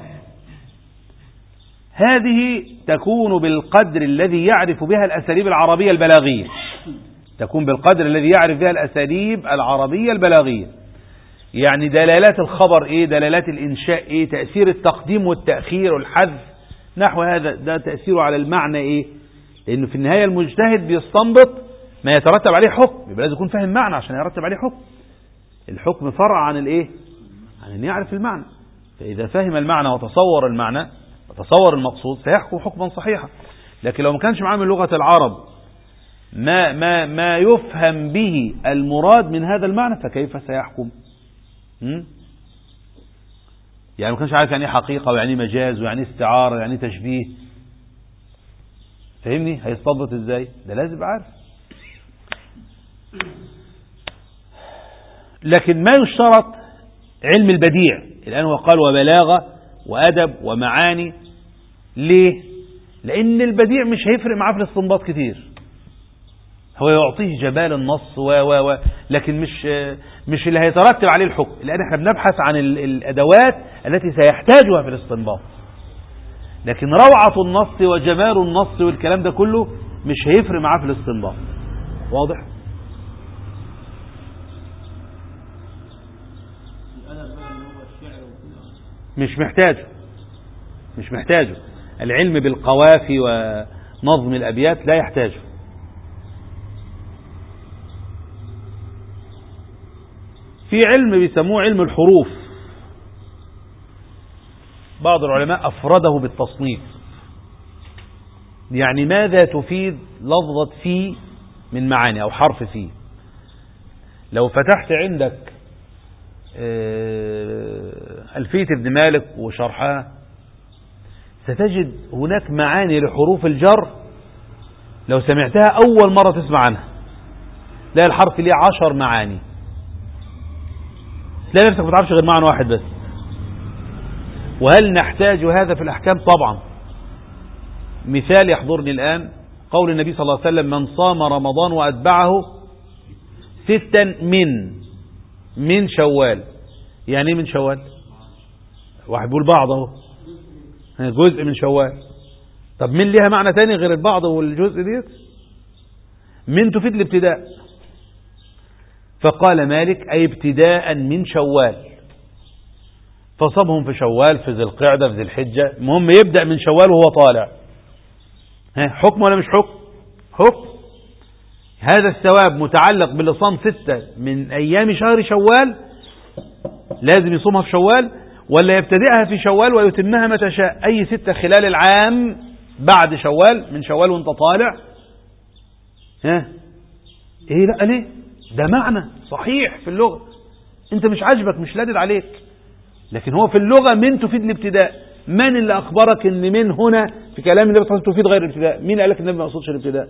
هذه تكون بالقدر الذي يعرف بها الأساليب العربية البلاغية، تكون بالقدر الذي يعرف بها الأساليب العربية البلاغية. يعني دلالات الخبر ايه، دلالات الإنشاء ايه، تأثير التقديم والتأخير والحذف، نحو هذا، ده تأثيره على المعنى ايه. لأنه في النهاية المجتهد بيستنبط ما يترتب عليه حكم، يبقى لازم يكون فاهم معنى عشان يرتب عليه حكم. الحكم فرع عن الايه؟ عن ان يعرف المعنى. فإذا فهم المعنى وتصور المعنى وتصور المقصود سيحكم حكما صحيحا. لكن لو ما كانش معاه من لغة العرب ما يفهم به المراد من هذا المعنى فكيف سيحكم؟ يعني ما كانش عارف يعني حقيقة ويعني مجاز ويعني استعارة ويعني تشبيه، فهمني؟ هيستنبط ازاي؟ ده لازم يبقى عارف. لكن ما يشترط علم البديع. الآن هو قال وبلاغة وأدب ومعاني. ليه؟ لأن البديع مش هيفرق معاه في الاستنباط كتير، هو يعطيه جبال النص لكن مش اللي هيترتب عليه الحكم. لأن احنا بنبحث عن الأدوات التي سيحتاجها في الاستنباط. لكن روعة النص وجمال النص والكلام ده كله مش هيفرق معاه في الاستنباط. واضح؟ مش محتاجه. العلم بالقوافي ونظم الأبيات لا يحتاجه. في علم بيسموه علم الحروف، بعض العلماء أفرده بالتصنيف. يعني ماذا تفيد لفظة في من معاني أو حرف في. لو فتحت عندك ألفية ابن مالك وشرحها ستجد هناك معاني لحروف الجر لو سمعتها أول مرة تسمع عنها لا الحرف ليه 10 معاني، تلاقي نفسك ما تعرفش غير معنى واحد بس. وهل نحتاج هذا في الأحكام؟ طبعا. مثال يحضرني الآن قول النبي صلى الله عليه وسلم من صام رمضان وأتبعه 6 من شوال. يعني ايه من شوال؟ واحد بيقول بعض اهو، جزء من شوال. طب من ليها معنى تاني غير البعض والجزء ديت؟ من تفيد الابتداء، فقال مالك أي ابتداء من شوال، فصبهم في شوال في ذي القعدة في ذي الحجة، المهم يبدأ من شوال وهو طالع. حكم ولا مش حكم؟ حكم. هذا الثواب متعلق باللي صام 6 من أيام شهر شوال لازم يصومها في شوال، ولا يبتدئها في شوال ويتمها متى شاء أي 6 خلال العام بعد شوال، من شوال وانت طالع. ايه لا ليه؟ ده معنى صحيح في اللغة، انت مش عاجبك مش لادد عليك، لكن هو في اللغة من تفيد الابتداء. من اللي أخبرك ان من هنا في كلام النبي صلى الله عليه وسلم تفيد غير الابتداء. مين قال لك النبي ما يقصدش الابتداء؟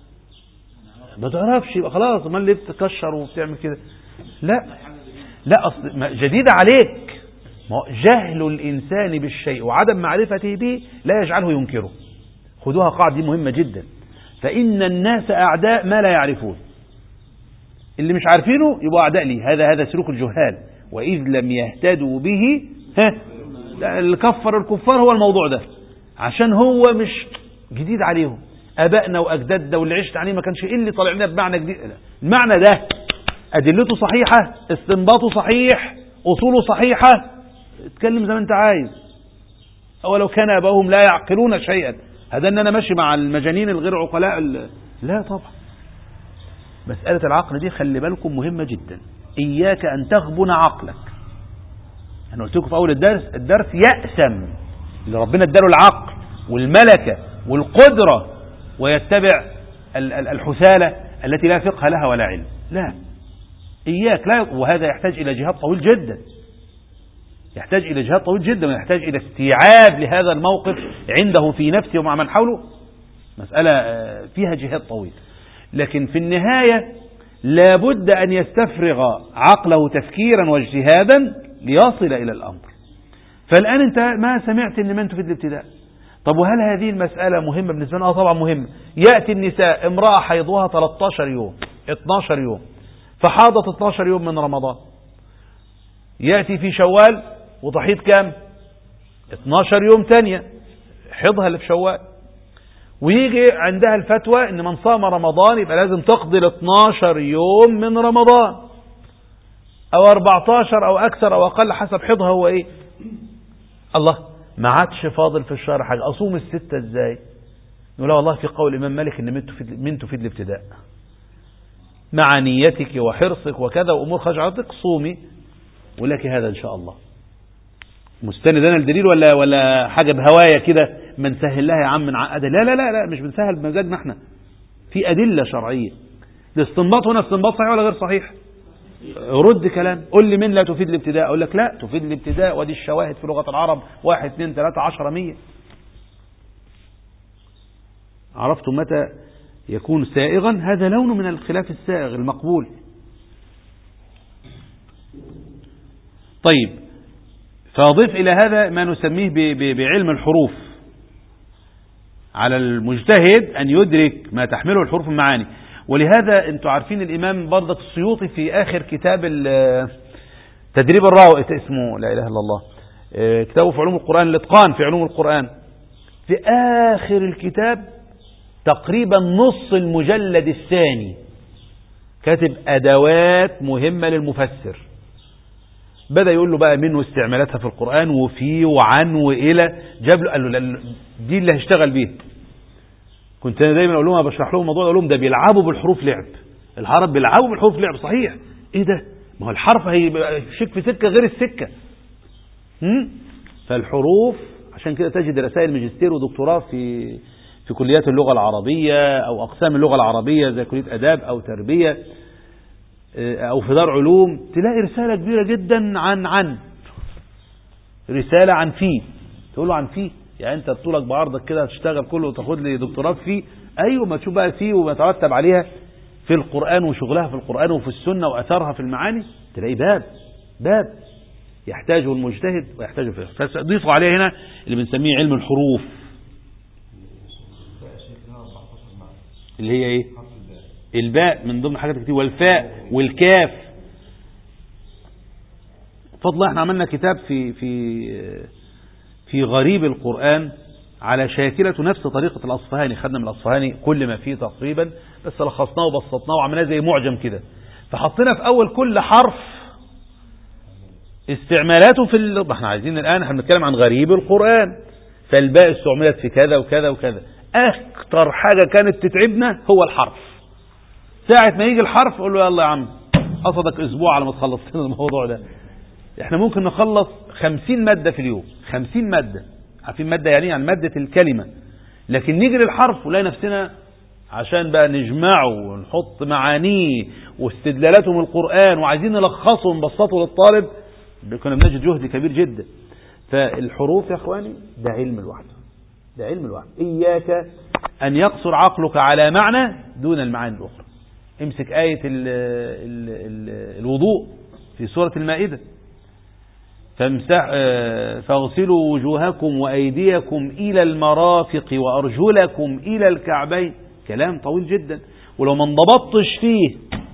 ما تعرفش، يبقى خلاص امال ليه بتكشر وبتعمل كده؟ لا اصل جديدة عليك. جهل الانسان بالشيء وعدم معرفته به لا يجعله ينكره. خدوها قاعدة دي مهمة جدا. فإن الناس أعداء ما لا يعرفون. اللي مش عارفينه يبقوا أعداء لي. هذا سلوك الجهال. وإذ لم يهتدوا به اللي كفر الكفار هو الموضوع ده، عشان هو مش جديد عليهم. أبائنا وأجدادنا واللي عشت عليه ما كانش إيه اللي طالع لنا بمعنى جديد. المعنى ده أدلته صحيحة، استنباطه صحيح، أصوله صحيحة، اتكلم زي ما أنت عايز. أولو كان أباهم لا يعقلون شيئا. هذا أن أنا ماشي مع المجانين الغير عقلاء لا طبعا. مسألة العقل دي خلي بالكم مهمة جدا. إياك أن تغبن عقلك. أنا قلت لكم في أول الدرس يأسم اللي ربنا اداله العقل والملكة والقدرة ويتبع الحثالة التي لا فقه لها ولا علم. لا، إياك لا. وهذا يحتاج إلى جهاد طويل جدا، يحتاج إلى جهاد طويل جدا، ويحتاج إلى استيعاب لهذا الموقف عنده في نفسه ومع من حوله. مسألة فيها جهاد طويل. لكن في النهاية لابد أن يستفرغ عقله تفكيرا واجتهادا ليصل إلى الأمر. فالآن أنت ما سمعت أن من تفيد الابتداء. طب وهل هذه المسألة مهمة بالنسبة لنا؟ طبعا مهمة. يأتي النساء امرأة حيضها 13 يوم 12 يوم فحاضت 12 يوم من رمضان، يأتي في شوال وتحيض كام؟ 12 يوم تانية حيضها اللي في شوال، ويجي عندها الفتوى ان من صام رمضان يبقى لازم تقضي 12 يوم من رمضان او 14 او اكثر او اقل حسب حيضها هو ايه. الله، ما عادش فاضل في الشهر حاجة، اصوم الستة ازاي؟ نقول والله في قول الامام مالك ان من تفيد الابتداء مع نيتك وحرصك وكذا وامور خشعتك صومي ولك هذا ان شاء الله. مستند انا الدليل ولا حاجة بهواية كده ما نسهل لها يا عم نعقدها؟ لا لا لا لا، مش بنسهل بمزاجنا احنا، في أدلة شرعية. الاستنباط هنا استنباط صحيح ولا غير صحيح؟ رد كلام، قل لي من لا تفيد الابتداء، اقول لك لا تفيد الابتداء، ودي الشواهد في لغة العرب 1 2 3 10 100. عرفتم متى يكون سائغا؟ هذا لون من الخلاف السائغ المقبول. طيب، فأضيف إلى هذا ما نسميه بعلم الحروف. على المجتهد أن يدرك ما تحمله الحروف من معاني. ولهذا أنتم عارفين الإمام برضك السيوطي في آخر كتاب تدريب الراوي اسمه لا إله إلا الله، كتابه في علوم القرآن، الإتقان في علوم القرآن، في آخر الكتاب تقريبا نص المجلد الثاني كاتب أدوات مهمة للمفسر. بدأ يقول له بقى منه استعمالاتها في القرآن وفي وعن وإلى، جاب له قال له دي اللي هشتغل بيها. كنت أنا دايما أقول لهم بشرح لهم الموضوع، أقول لهم ده بيلعبوا بالحروف لعب، العرب بيلعبوا بالحروف لعب. صحيح، إيه ده؟ ما هو الحرف هيبقى شك في سكة غير السكة. فالحروف عشان كده تجد رسائل ماجستير ودكتوراه في كليات اللغة العربية أو أقسام اللغة العربية زي كلية آداب أو تربية أو في دار علوم، تلاقي رسالة كبيرة جدا عن رسالة عن فيه. تقول له عن فيه يعني أنت طولك بعرضك كده هتشتغل كله وتاخد لي دكتوراه فيه؟ أيوة، ما تشوف بقى فيه ويترتب عليها في القرآن وشغلها في القرآن وفي السنة وأثرها في المعاني، تلاقي باب يحتاجه المجتهد ويحتاجه فيه. فضيفوا عليه هنا اللي بنسميه علم الحروف، اللي هي ايه؟ الباء من ضمن حاجات كتير، والفاء والكاف. فضلا احنا عملنا كتاب في غريب القرآن على شاكلة نفس طريقة الأصفهاني. خدنا من الأصفهاني كل ما فيه تقريبا، بس لخصناه وبسطناه وعملناه زي معجم كده. فحطينا في أول كل حرف استعمالاته في احنا عايزين الآن احنا بنتكلم عن غريب القرآن، فالباء استعملت في كذا وكذا وكذا. أكتر حاجة كانت تتعبنا هو الحرف. ساعة ما يجي الحرف قول له يلا يا عم قصدك أسبوع على ما تخلص لنا الموضوع ده. احنا ممكن نخلص 50 مادة في اليوم، 50 مادة. عارفين مادة يعني عن مادة الكلمة، لكن نيجي للحرف ونلاقي نفسنا عشان بقى نجمعه ونحط معانيه واستدلالاته من القرآن وعايزين نلخصه ونبسطه للطالب، كنا بنجد جهد كبير جدا. فالحروف يا اخواني ده علم لوحده، ده علم الوحي. إياك أن يقصر عقلك على معنى دون المعاني الأخرى. امسك آية الوضوء في سورة المائدة، فاغسلوا وجوهكم وأيديكم إلى المرافق وأرجلكم إلى الكعبين. كلام طويل جدا، ولو ما انضبطتش فيه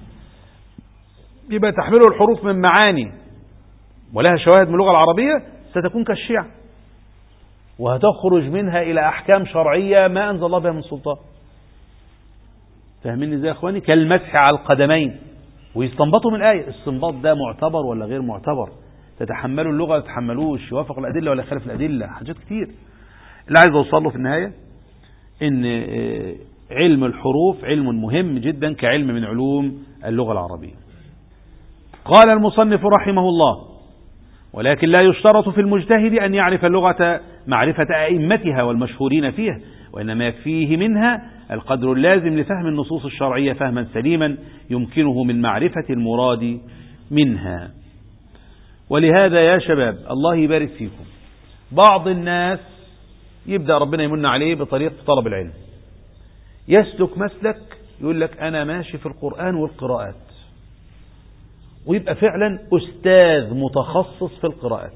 يبقى تحمله الحروف من معاني ولها شواهد من اللغة العربية ستكون كالشيعة، وهتخرج منها إلى أحكام شرعية ما أنزل الله بها من سلطان. فاهمين ازاي يا اخواني؟ كالمسح على القدمين، ويستنبطوا من آية. السنباط ده معتبر ولا غير معتبر؟ تتحملوا اللغة ولا تتحملوش؟ يوافق الأدلة ولا يخالف الأدلة؟ حاجات كتير. اللي عايز أوصل له في النهاية إن علم الحروف علم مهم جدا كعلم من علوم اللغة العربية. قال المصنف رحمه الله: ولكن لا يشترط في المجتهد أن يعرف اللغة معرفة أئمتها والمشهورين فيها، وإنما يكفيه منها القدر اللازم لفهم النصوص الشرعية فهما سليما يمكنه من معرفة المراد منها. ولهذا يا شباب الله يبارك فيكم، بعض الناس يبدأ ربنا يمن عليه بطريقة طلب العلم، يسلك مسلك يقول لك أنا ماشي في القرآن والقراءات، ويبقى فعلا أستاذ متخصص في القراءات،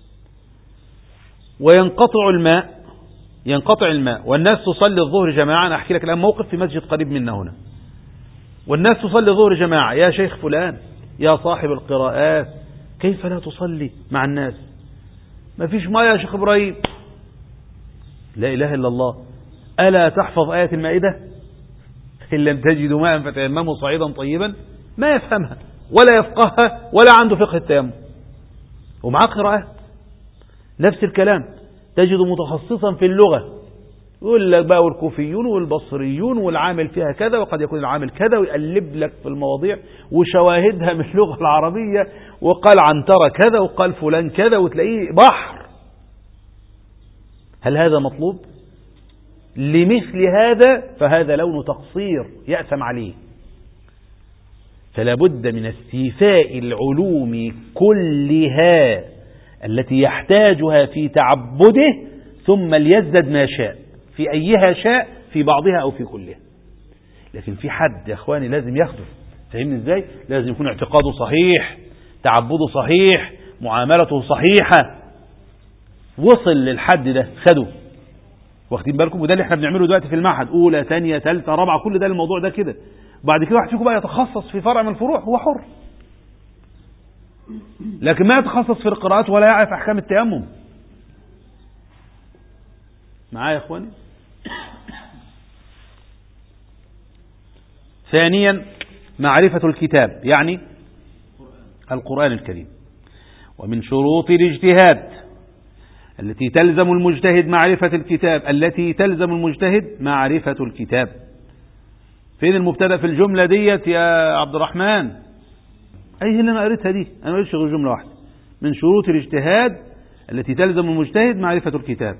ينقطع الماء والناس تصلي الظهر جماعة. أنا أحكي لك الآن موقف في مسجد قريب منا هنا، والناس تصلي الظهر جماعة. يا شيخ فلان يا صاحب القراءات كيف لا تصلي مع الناس؟ ما فيش ماء يا شيخ إبراهيم. لا إله إلا الله. ألا تحفظ آية المائدة؟ إن لم تجدوا ماء فتيمموا صعيدا طيبا. ما يفهمها ولا يفقهها ولا عنده فقه التيمم، ومعاه قراءات. نفس الكلام تجد متخصصا في اللغة يقول لك بقى والكوفيون والبصريون والعامل فيها كذا وقد يكون العامل كذا، ويقلب لك في المواضيع وشواهدها من اللغة العربية، وقال عنترة كذا وقال فلان كذا، وتلاقيه بحر. هل هذا مطلوب؟ لمثل هذا فهذا لون تقصير يأثم عليه. فلا بد من استيفاء العلوم كلها التي يحتاجها في تعبده، ثم ليزدد ما شاء في أيها شاء، في بعضها أو في كلها. لكن في حد يا أخواني لازم ياخده. فهمني إزاي؟ لازم يكون اعتقاده صحيح، تعبده صحيح، معاملته صحيحة. وصل للحد ده خده. واخدين بالكم؟ وده اللي احنا بنعمله دلوقتي في المعهد، أولى ثانية ثالثة رابعة، كل ده الموضوع ده كده. بعد كده واحد فيكم بقى يتخصص في فرع من الفروع، هو حر. لكن ما يتخصص في القراءات ولا يعرف أحكام التيمم. معايا يا اخواني؟ ثانيا معرفة الكتاب، يعني القرآن الكريم. ومن شروط الاجتهاد التي تلزم المجتهد معرفة الكتاب. فين المبتدأ في الجملة ديت يا عبد الرحمن؟ أي اللي أنا قريتها دي؟ أنا ما قريتش غير جملة واحدة. من شروط الاجتهاد التي تلزم المجتهد معرفة الكتاب.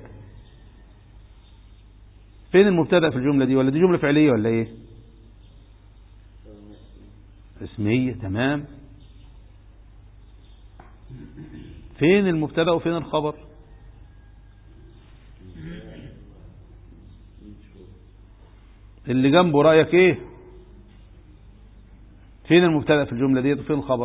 فين المبتدأ في الجملة دي؟ ولا دي جملة فعلية ولا ايه؟ اسمية. تمام. فين المبتدأ وفين الخبر؟ اللي جنبه رأيك ايه؟ فين المبتدأ في الجملة دي وفين الخبر؟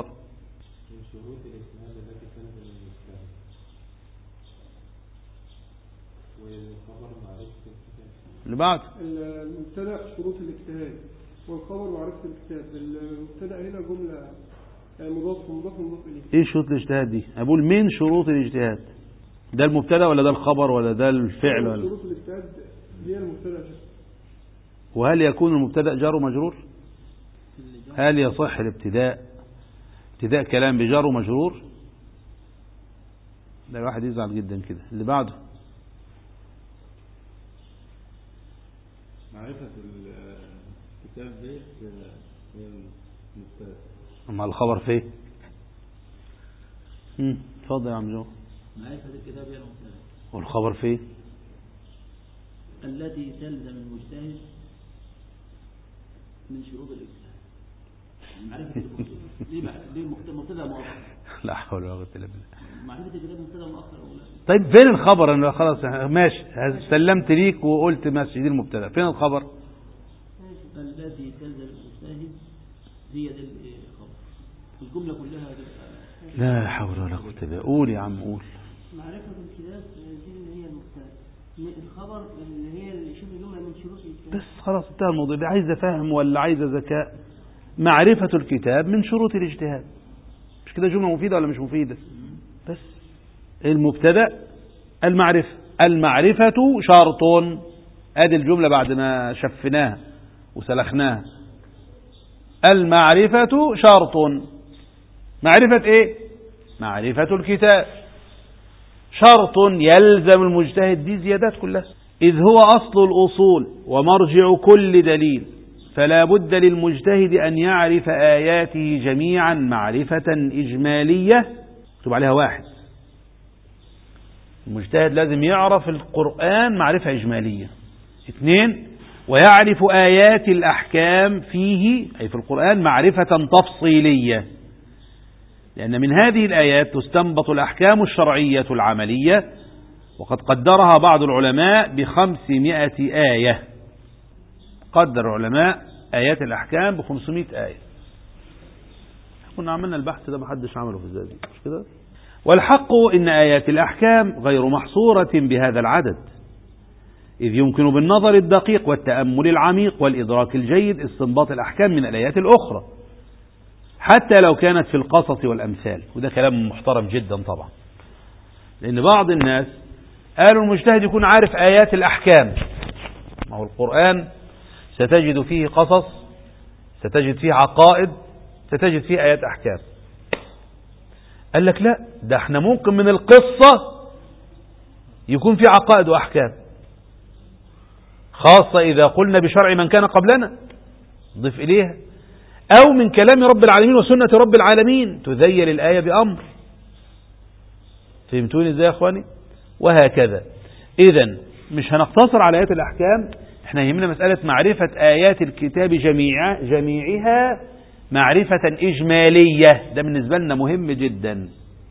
اللي بعد المبتدأ شروط الاجتهاد والخبر معرفة الكتاب. المبتدأ هنا جملة مضاف إليه. ايه شروط الاجتهاد دي؟ اقول من شروط الاجتهاد، ده المبتدأ ولا ده الخبر ولا ده الفعل ولا؟ شروط الاجتهاد هي المبتدأ. وهل يكون المبتدأ جار ومجرور؟ هل يصح الابتداء كلام بجار ومجرور؟ ده الواحد يزعل جدا كده. اللي بعده معرفة الكتاب دي هي المبتدأ. أما الخبر فيه؟ اتفضل يا عم جو. معرفة الكتاب هي المبتدأ. والخبر فيه؟ التي تلزم المجتهد من شروط الاجتهاد. معرفة ليه مبتدأ مؤخر؟ لا حول ولا قوة إلا بالله. معرفة الكتاب مبتدأ مؤخر أو لا؟ طيب فين الخبر؟ أنا خلاص ماشي سلمت ليك وقلت ماشي دي المبتدأ، فين الخبر؟ الذي تلزم المجتهد هي دي الخبر، الجملة كلها لا حول ولا قوة إلا بالله. قول يا عم قول. معرفة الكتاب دي اللي هي المبتدأ، الخبر اللي هي شبه جملة من شروط الكتاب. بس خلاص انتهى الموضوع. دي عايزة فهم ولا عايزة ذكاء؟ معرفة الكتاب من شروط الاجتهاد. مش كده جملة مفيدة ولا مش مفيدة؟ بس المبتدأ المعرفة، المعرفة شرط. ادي الجملة بعد ما شفناها وسلخناها. المعرفة شرط. معرفة ايه؟ معرفة الكتاب شرط يلزم المجتهد. دي زيادات كلها. إذ هو أصل الأصول ومرجع كل دليل، فلا بد للمجتهد أن يعرف آياته جميعا معرفة إجمالية. اكتب عليها 1. المجتهد لازم يعرف القرآن معرفة إجمالية. 2 ويعرف آيات الأحكام فيه أي في القرآن معرفة تفصيلية، لأن من هذه الآيات تستنبط الأحكام الشرعية العملية، وقد قدرها بعض العلماء ب500 آية. قدر العلماء آيات الأحكام ب500 آية. كنا عملنا البحث ده محدش عمله في الزقازيق مش كده؟ والحق إن آيات الأحكام غير محصورة بهذا العدد، إذ يمكن بالنظر الدقيق والتأمل العميق والإدراك الجيد استنباط الأحكام من الآيات الأخرى حتى لو كانت في القصص والأمثال. وده كلام محترم جدا طبعا، لأن بعض الناس قالوا المجتهد يكون عارف آيات الأحكام. ما هو القرآن ستجد فيه قصص، ستجد فيه عقائد، ستجد فيه آيات أحكام. قال لك لا، ده احنا ممكن من القصة يكون فيه عقائد وأحكام، خاصة إذا قلنا بشرع من كان قبلنا ضف إليها، أو من كلام رب العالمين وسنة رب العالمين تذيل الآية بأمر. فهمتوني ازاي يا اخواني؟ وهكذا. إذن مش هنقتصر على آيات الأحكام، احنا يهمنا مسألة معرفة آيات الكتاب جميعها معرفة إجمالية. ده بالنسبة لنا مهم جدا،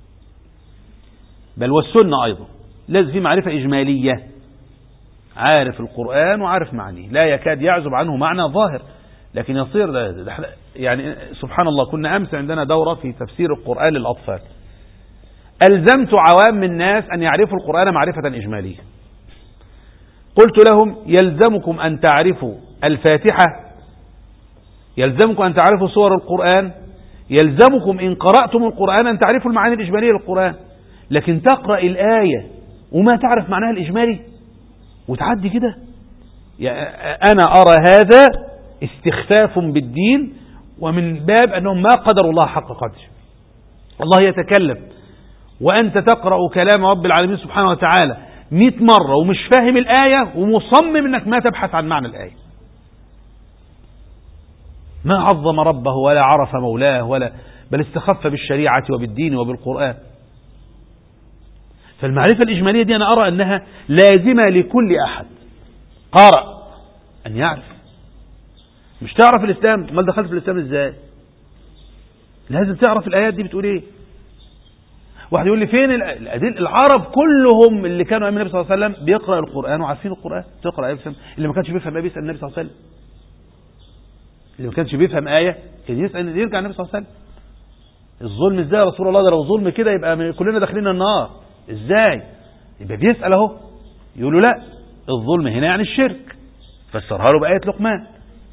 بل والسنة أيضا لازم في معرفة إجمالية، عارف القرآن وعارف معانيه، لا يكاد يعزب عنه معنى ظاهر، لكن يصير ده يعني سبحان الله. كنا أمس عندنا دورة في تفسير القرآن للأطفال، ألزمت عوام الناس أن يعرفوا القرآن معرفة إجمالية. قلت لهم يلزمكم أن تعرفوا الفاتحة، يلزمكم أن تعرفوا سور القرآن، يلزمكم إن قرأتم القرآن أن تعرفوا المعاني الإجمالية للقرآن. لكن تقرأ الآية وما تعرف معناها الإجمالي وتعدي كده، أنا أرى هذا استخفاف بالدين، ومن باب أنهم ما قدروا الله حق قدره. الله يتكلم وأنت تقرأ كلام رب العالمين سبحانه وتعالى 100 مرة ومش فاهم الآية ومصمم أنك ما تبحث عن معنى الآية. ما عظم ربه ولا عرف مولاه ولا بل استخف بالشريعة وبالدين وبالقرآن. فالمعرفة الإجمالية دي أنا أرى أنها لازمة لكل أحد قارئ أن يعرف. مش تعرف الإسلام، ما دخلت في الإسلام إزاي؟ لازم تعرف الآيات دي بتقول إيه. واحد يقول لي فين العرب كلهم اللي كانوا أيام النبي صلى الله عليه وسلم بيقرأ القرآن وعارفين القرآن. تقرأ آية اللي ما كانش بيفهم آية بيسأل النبي صلى الله عليه وسلم، اللي ما كانش بيفهم آية كان يسأل يرجع النبي صلى الله عليه وسلم. الظلم ازاي يا رسول الله؟ ده لو ظلم كده يبقى كلنا داخلين النار. ازاي؟ يبقى بيسأل اهو. يقولوا لا، الظلم هنا يعني الشرك، فسرها له بآية لقمان.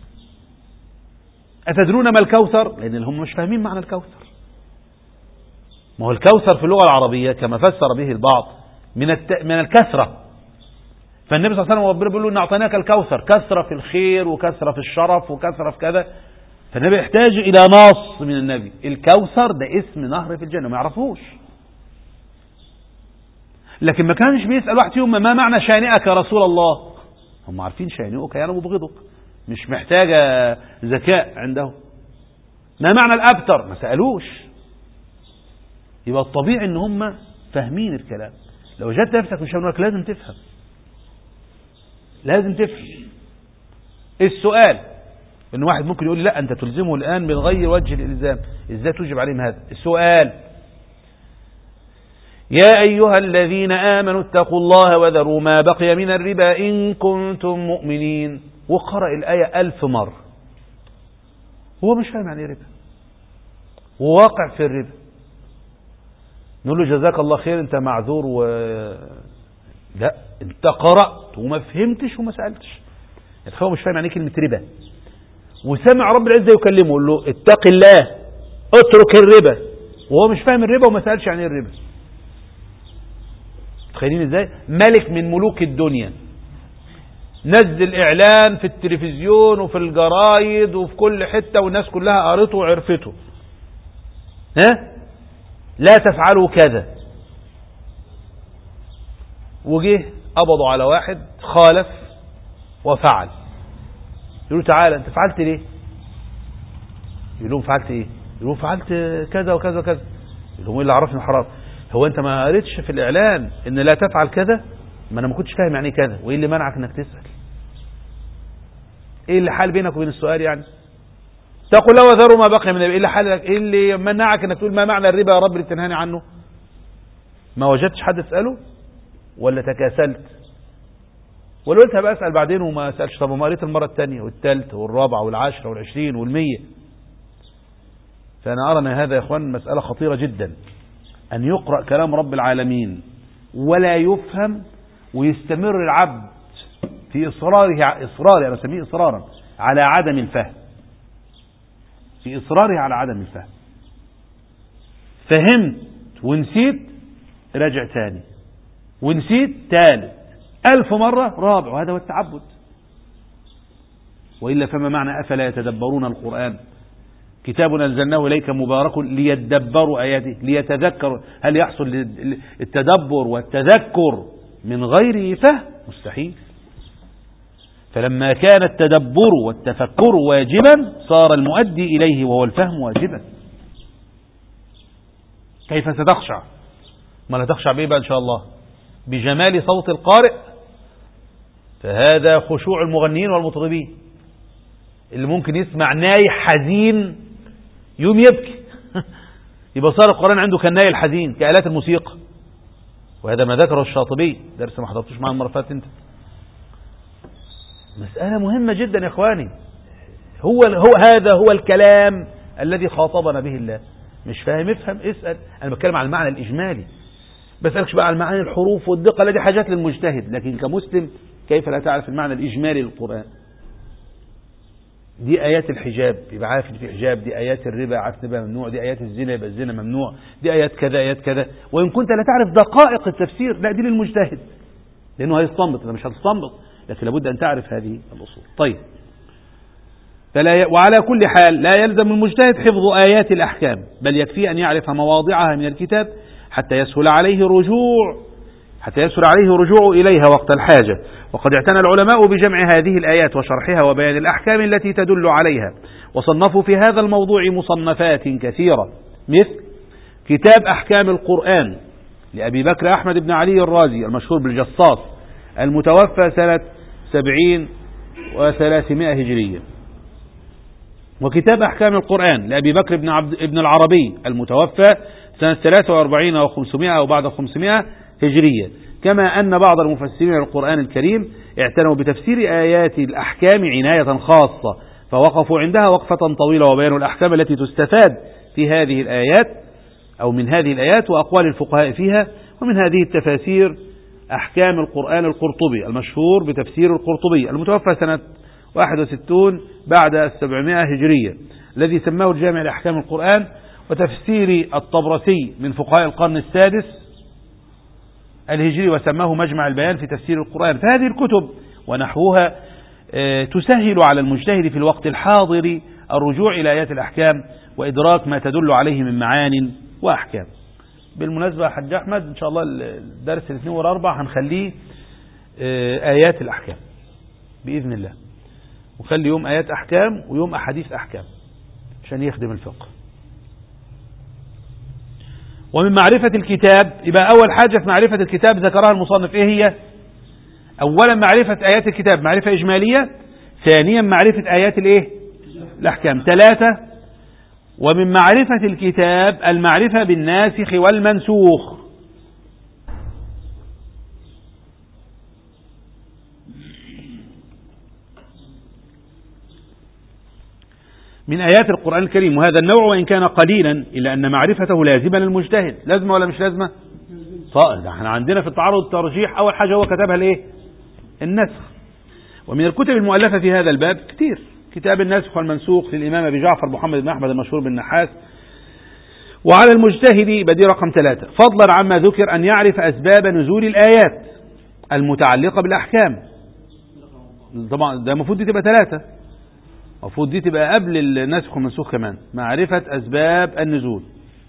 أتدرون ما الكوثر؟ لأن هم مش فاهمين معنى الكوثر. ما هو الكوثر في اللغة العربية كما فسر به البعض من الكثرة. فالنبي صلى الله عليه وسلم ربنا بيقول له إن أعطيناك الكوثر، كثرة في الخير وكثرة في الشرف وكثرة في كذا. فالنبي يحتاج إلى نص من النبي. الكوثر ده اسم نهر في الجنة، ما يعرفوش. لكن ما كانش بيسأل واحد فيهم ما معنى شانئك يا رسول الله. هم عارفين شانئك يعني مبغضك، مش محتاجة ذكاء عنده. ما معنى الأبتر؟ ما سألوش. يبقى الطبيعي ان هم فاهمين الكلام. لو وجدت نفسك مش فاهمك لازم تفهم، لازم تفهم. السؤال إن واحد ممكن يقول لي لا أنت تلزمه الآن من غير وجه الإلزام، إزاي توجب عليهم هذا؟ السؤال: يا أيها الذين آمنوا اتقوا الله وذروا ما بقي من الربا إن كنتم مؤمنين، وقرأ الآية 1000 مرة، هو مش فاهم يعني ربا، وواقع في الربا. نقول له جزاك الله خير أنت معذور لا، أنت قرأت وما فهمتش وما سألتش، هو مش فاهم يعني كلمة ربا، وسمع رب العزة يكلمه يقول له اتق الله اترك الربا، وهو مش فاهم الربا وما سألش عن الربا. تخيلين ازاي؟ ملك من ملوك الدنيا نزل اعلان في التلفزيون وفي الجرايد وفي كل حتة والناس كلها قرته وعرفته، لا تفعلوا كذا، وجه قبضوا على واحد خالف وفعل، يقولوا تعالى انت فعلت ليه؟ يقول لهم فعلت ايه؟ يقول لهم فعلت كذا وكذا وكذا. يقول لهم ايه اللي عرفني حرام؟ هو انت ما قريتش في الاعلان ان لا تفعل كذا؟ ما انا ما كنتش فاهم يعني كذا، وايه اللي منعك انك تسأل؟ ايه اللي حال بينك وبين السؤال يعني؟ تقول لا وذروا ما بقي من الربا، ايه اللي حالك؟ ايه اللي منعك انك تقول ما معنى الربا يا رب اللي بتنهاني عنه؟ ما وجدتش حد تسأله ولا تكاسلت؟ ولا قلت هبقى اسأل بعدين وما اسألش؟ طب ما قريت المرة الثانية والثالثة والرابعة والعاشرة والعشرين والمية. فأنا أرى أن هذا يا إخوان مسألة خطيرة جدا، أن يقرأ كلام رب العالمين ولا يفهم، ويستمر العبد في إصراره أنا أسميه إصرارا على عدم الفهم، في إصراره على عدم الفهم. فهمت ونسيت رجع ثاني، ونسيت ثالث، 1000 مرة رابع، وهذا هو التعبد. وإلا فما معنى أفلا يتدبرون القرآن؟ كتاب أنزلناه إليك مبارك ليدبروا آياته ليتذكروا. هل يحصل التدبر والتذكر من غير فهم؟ مستحيل. فلما كان التدبر والتفكر واجبا صار المؤدي إليه وهو الفهم واجبا. كيف ستخشع؟ ما لا تخشع بإيه بقى إن شاء الله؟ بجمال صوت القارئ؟ فهذا خشوع المغنيين والمطربين، اللي ممكن يسمع ناي حزين يوم يبكي يبقى صار القرآن عنده كالناي الحزين كآلات الموسيقى. وهذا ما ذكره الشاطبي، درس ما حضرتوش معنا المرة اللي فاتت انت. مسألة مهمة جدا يا اخواني. هذا هو الكلام الذي خاطبنا به الله. مش فاهم افهم اسأل. انا بتكلم عن المعنى الاجمالي، بسألكش بقى عن معاني الحروف والدقة، التي حاجات للمجتهد، لكن كمسلم كيف لا تعرف المعنى الإجمالي للقرآن؟ دي آيات الحجاب يبقى عارف ان في حجاب، دي آيات الربا عارف نبقى ممنوع، دي آيات الزنا يبقى الزنا ممنوع، دي آيات كذا آيات كذا. وإن كنت لا تعرف دقائق التفسير لا دي للمجتهد، لأنه هيستنبط، أنا مش هتستنبط، لكن لابد أن تعرف هذه الأصول. طيب، وعلى كل حال لا يلزم المجتهد حفظ آيات الأحكام، بل يكفي أن يعرف مواضعها من الكتاب حتى يسهل عليه الرجوع إليها وقت الحاجة. وقد اعتنى العلماء بجمع هذه الآيات وشرحها وبيان الأحكام التي تدل عليها، وصنفوا في هذا الموضوع مصنفات كثيرة، مثل كتاب أحكام القرآن لأبي بكر أحمد بن علي الرازي المشهور بالجصاص، المتوفى سنة 70 و300 هجرية. وكتاب أحكام القرآن لأبي بكر بن العربي المتوفى سنة 43 و500 أو بعد 500 هجرية. كما أن بعض المفسرين القرآن الكريم اعتنوا بتفسير آيات الأحكام عناية خاصة، فوقفوا عندها وقفة طويلة وبيانوا الأحكام التي تستفاد في هذه الآيات أو من هذه الآيات وأقوال الفقهاء فيها. ومن هذه التفاسير أحكام القرآن القرطبي المشهور بتفسير القرطبي المتوفى سنة 61 بعد 700 هجرية، الذي سماه الجامع لأحكام القرآن، وتفسير الطبرسي من فقهاء القرن السادس الهجري وسماه مجمع البيان في تفسير القرآن. فهذه الكتب ونحوها تسهل على المجتهد في الوقت الحاضر الرجوع إلى آيات الأحكام وإدراك ما تدل عليه من معان وأحكام. بالمناسبة حاج أحمد إن شاء الله الدرس الاثنين والأربع هنخليه آيات الأحكام بإذن الله، وخلي يوم آيات أحكام ويوم أحاديث أحكام عشان يخدم الفقه. ومن معرفة الكتاب يبقى أول حاجة في معرفة الكتاب ذكرها المصنف إيه هي؟ أولا معرفة آيات الكتاب معرفة إجمالية، ثانيا معرفة آيات الإيه؟ الأحكام. 3 ومن معرفة الكتاب المعرفة بالناسخ والمنسوخ. من آيات القرآن الكريم وهذا النوع وإن كان قليلا إلا أن معرفته لازمة للمجتهد. لازمة ولا مش لازمة؟ صائد. احنا عندنا في التعارض والترجيح أول حاجة هو كتبها الايه؟ النسخ. ومن الكتب المؤلفة في هذا الباب كتير، كتاب الناسخ والمنسوخ للإمام أبي جعفر محمد بن أحمد المشهور بالنحاس. وعلى المجتهد بدي رقم 3 فضلا عما ذكر أن يعرف أسباب نزول الآيات المتعلقة بالأحكام. طبعا ده المفروض دي تبقى 3، المفروض دي تبقى قبل الناسخ والمنسوخ كمان، معرفة أسباب النزول.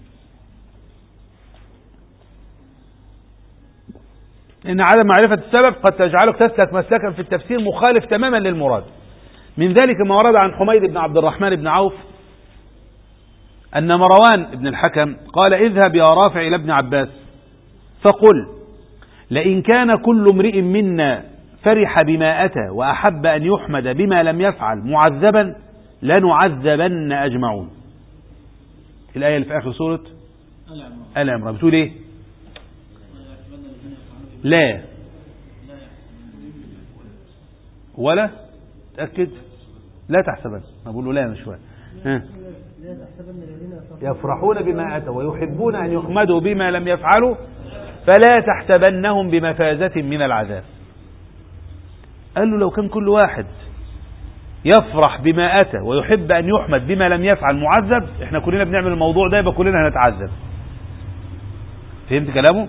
إن عدم معرفة السبب قد تجعلك تسلك مسلكا في التفسير مخالف تماما للمراد. من ذلك ما ورد عن حميد بن عبد الرحمن بن عوف أن مروان بن الحكم قال اذهب يا رافع إلى ابن عباس فقل لئن كان كل امرئ منا فرح بما أتى وأحب أن يحمد بما لم يفعل معذبا لنعذبن أجمعون. الآية اللي في آخر سورة آل عمران بتقول إيه؟ لا ولا تأكد لا تحسبن. ما بقول له لا مش شوية. يفرحون بما أتوا ويحبون أن يحمدوا بما لم يفعلوا فلا تحسبنهم بمفازة من العذاب. قال له لو كان كل واحد يفرح بما أتى ويحب أن يحمد بما لم يفعل معذب، احنا كلنا بنعمل الموضوع ده يبقى كلنا هنتعذب. فهمت كلامه؟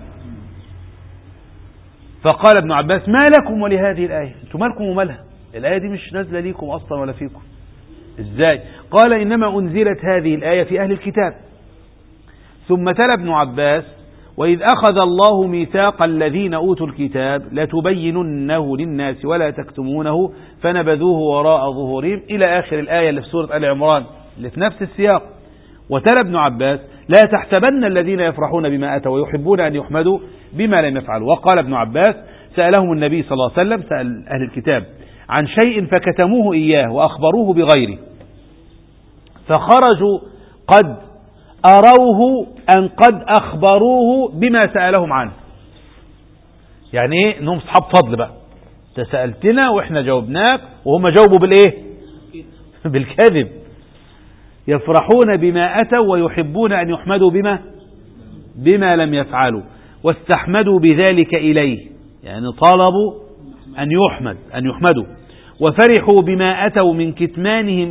فقال ابن عباس ما لكم ولهذه الآية؟ انتم مالكم ومالها؟ الآية دي مش نازلة ليكم أصلا ولا فيكم. ازاي؟ قال إنما أنزلت هذه الآية في أهل الكتاب. ثم تلا ابن عباس وإذ أخذ الله ميثاق الذين أوتوا الكتاب لتبيننه للناس ولا تكتمونه فنبذوه وراء ظهورهم إلى آخر الآية اللي في سورة آل عمران اللي في نفس السياق. وتلا ابن عباس لا تحسبن الذين يفرحون بما أتوا ويحبون أن يحمدوا بما لم يفعلوا. وقال ابن عباس سألهم النبي صلى الله عليه وسلم، سأل أهل الكتاب عن شيء فكتموه إياه وأخبروه بغيره فخرجوا قد أروه أن قد أخبروه بما سألهم عنه. يعني إيه؟ إنهم أصحاب فضل بقى، أنت سألتنا وإحنا جاوبناك وهم جاوبوا بالإيه؟ بالكذب. يفرحون بما أتوا ويحبون أن يحمدوا بما لم يفعلوا واستحمدوا بذلك إليه، يعني طلبوا أن يحمدوا وفرحوا بما أتوا من كتمانهم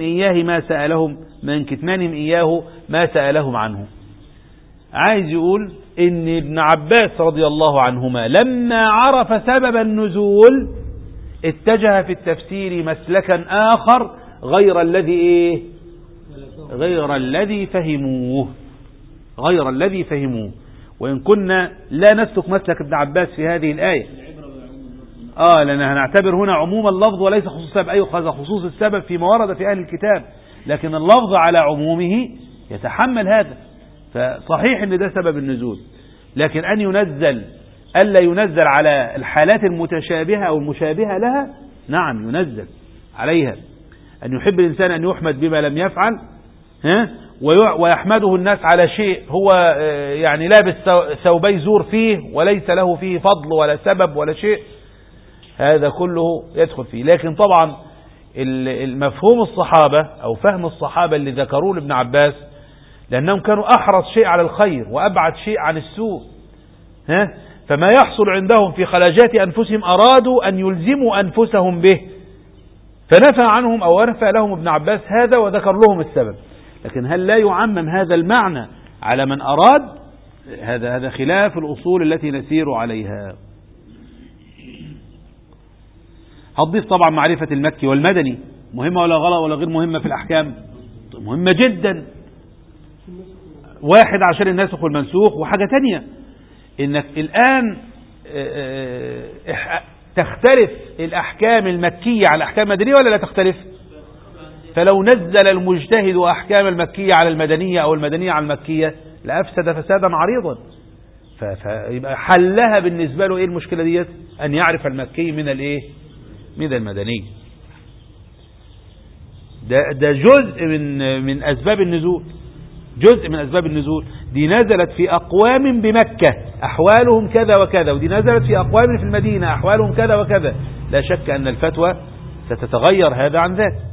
إياه ما سألهم عنه. عايز يقول إن ابن عباس رضي الله عنهما لما عرف سبب النزول اتجه في التفسير مسلكا آخر غير الذي فهموه. وإن كنا لا نسلك مسلك ابن عباس في هذه الآية لأن هنعتبر هنا عموم اللفظ وليس خصوص السبب، أيوة خصوص السبب فيما ورد في أهل الكتاب، لكن اللفظ على عمومه يتحمل هذا. فصحيح ان ده سبب النزول، لكن ألا ينزل على الحالات المتشابهة أو المشابهة لها، نعم ينزل عليها. أن يحب الإنسان أن يحمد بما لم يفعل ويحمده الناس على شيء هو يعني لابس ثوبي زور فيه وليس له فيه فضل ولا سبب ولا شيء، هذا كله يدخل فيه. لكن طبعا المفهوم الصحابة أو فهم الصحابة اللي ذكروه لابن عباس لأنهم كانوا أحرص شيء على الخير وأبعد شيء عن السوء، فما يحصل عندهم في خلاجات أنفسهم أرادوا أن يلزموا أنفسهم به، فنفى عنهم أو نفى لهم ابن عباس هذا وذكر لهم السبب. لكن هل لا يعمم هذا المعنى على من أراد؟ هذا خلاف الأصول التي نسير عليها. هتضيف طبعا معرفة المكي والمدني، مهمة ولا غلط ولا غير مهمة في الأحكام؟ مهمة جدا. واحد عشان الناسخ والمنسوخ، وحاجة تانية انك الآن تختلف الأحكام المكية على الأحكام المدنية ولا لا تختلف؟ فلو نزل المجتهد أحكام المكية على المدنية أو المدنية على المكية لأفسد فسادا عريضا. فيبقى حلها بالنسبة له إيه المشكلة ديت؟ أن يعرف المكي من المدني. ده جزء من أسباب النزول، جزء من أسباب النزول. دي نزلت في أقوام بمكة أحوالهم كذا وكذا، ودي نزلت في أقوام في المدينة أحوالهم كذا وكذا. لا شك أن الفتوى ستتغير هذا عن ذاك.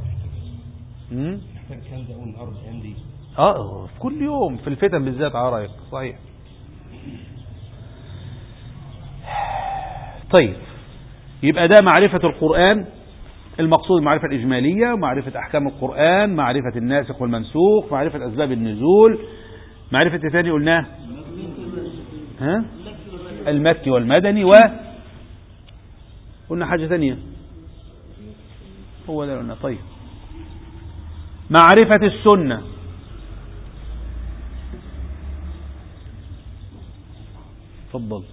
في كل يوم في الفتن بالذات على رأيك. صحيح. طيب، يبقى ده معرفة القرآن، المقصود المعرفة الإجمالية، معرفة أحكام القرآن، معرفة الناسخ والمنسوخ، معرفة أسباب النزول، معرفة الثاني قلناه المكي والمدني، قلنا حاجة ثانية هو ده قلنا. طيب، معرفة السنة، تفضل.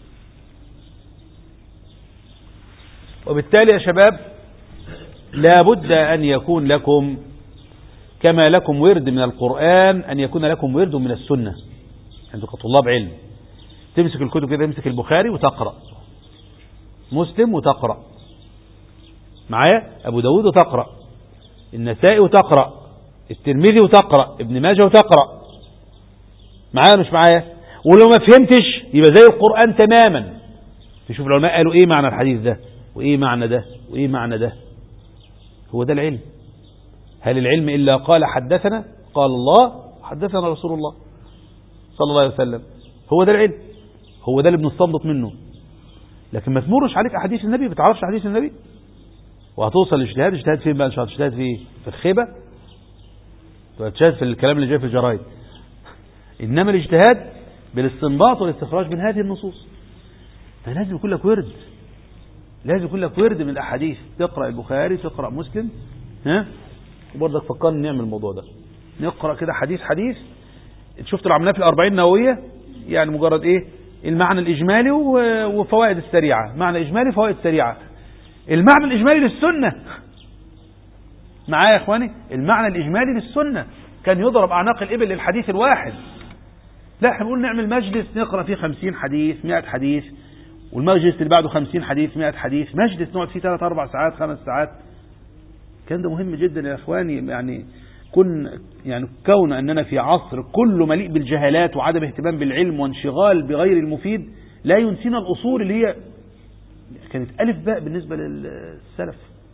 وبالتالي يا شباب لا بد أن يكون لكم كما لكم ورد من القرآن أن يكون لكم ورد من السنة. أنتم كطلاب علم تمسك الكتب كده، تمسك البخاري وتقرأ، مسلم وتقرأ معايا، أبو داود وتقرأ، النسائي وتقرأ، الترمذي وتقرأ، ابن ماجه وتقرأ معايا مش معايا. ولو ما فهمتش يبقى زي القرآن تماما، تشوف العلماء قالوا ايه معنى الحديث ده وايه معنى ده وايه معنى ده. هو ده العلم. هل العلم إلا قال حدثنا قال الله حدثنا رسول الله صلى الله عليه وسلم؟ هو ده العلم، هو ده اللي بنستنبط منه. لكن ما تمرش عليك أحاديث النبي، ما بتعرفش أحاديث النبي وهتوصل للاجتهاد. اجتهاد فين بقى؟ مش هتجتهد في ايه؟ في الخيبة، تجتهد في الكلام اللي جاي في الجرايد. إنما الاجتهاد بالاستنباط والاستخراج من هذه النصوص. فلازم يكون لك ورد، لازم يكون لك ورد من الأحاديث. تقرأ البخاري، تقرأ مسلم، وبرضك فكرنا نعمل الموضوع ده، نقرأ كده حديث حديث. شفت اللي عملناه في الأربعين النووية، يعني مجرد ايه؟ المعنى الإجمالي وفوائد السريعة، معنى إجمالي فوائد سريعة. المعنى الإجمالي للسنة معايا يا إخواني، المعنى الإجمالي للسنة كان يضرب أعناق الإبل للحديث الواحد. لا، احنا بنقول نعمل مجلس نقرأ فيه 50 حديث 100 حديث، والمجلس اللي بعده 50 حديث 100 حديث، مجلس نقعد فيه 3 4 ساعات 5 ساعات. كان ده مهم جدا يا إخواني. يعني كون أننا في عصر كله مليء بالجهالات وعدم اهتمام بالعلم وانشغال بغير المفيد لا ينسينا الأصول اللي هي كانت ألف باء بالنسبة للسلف.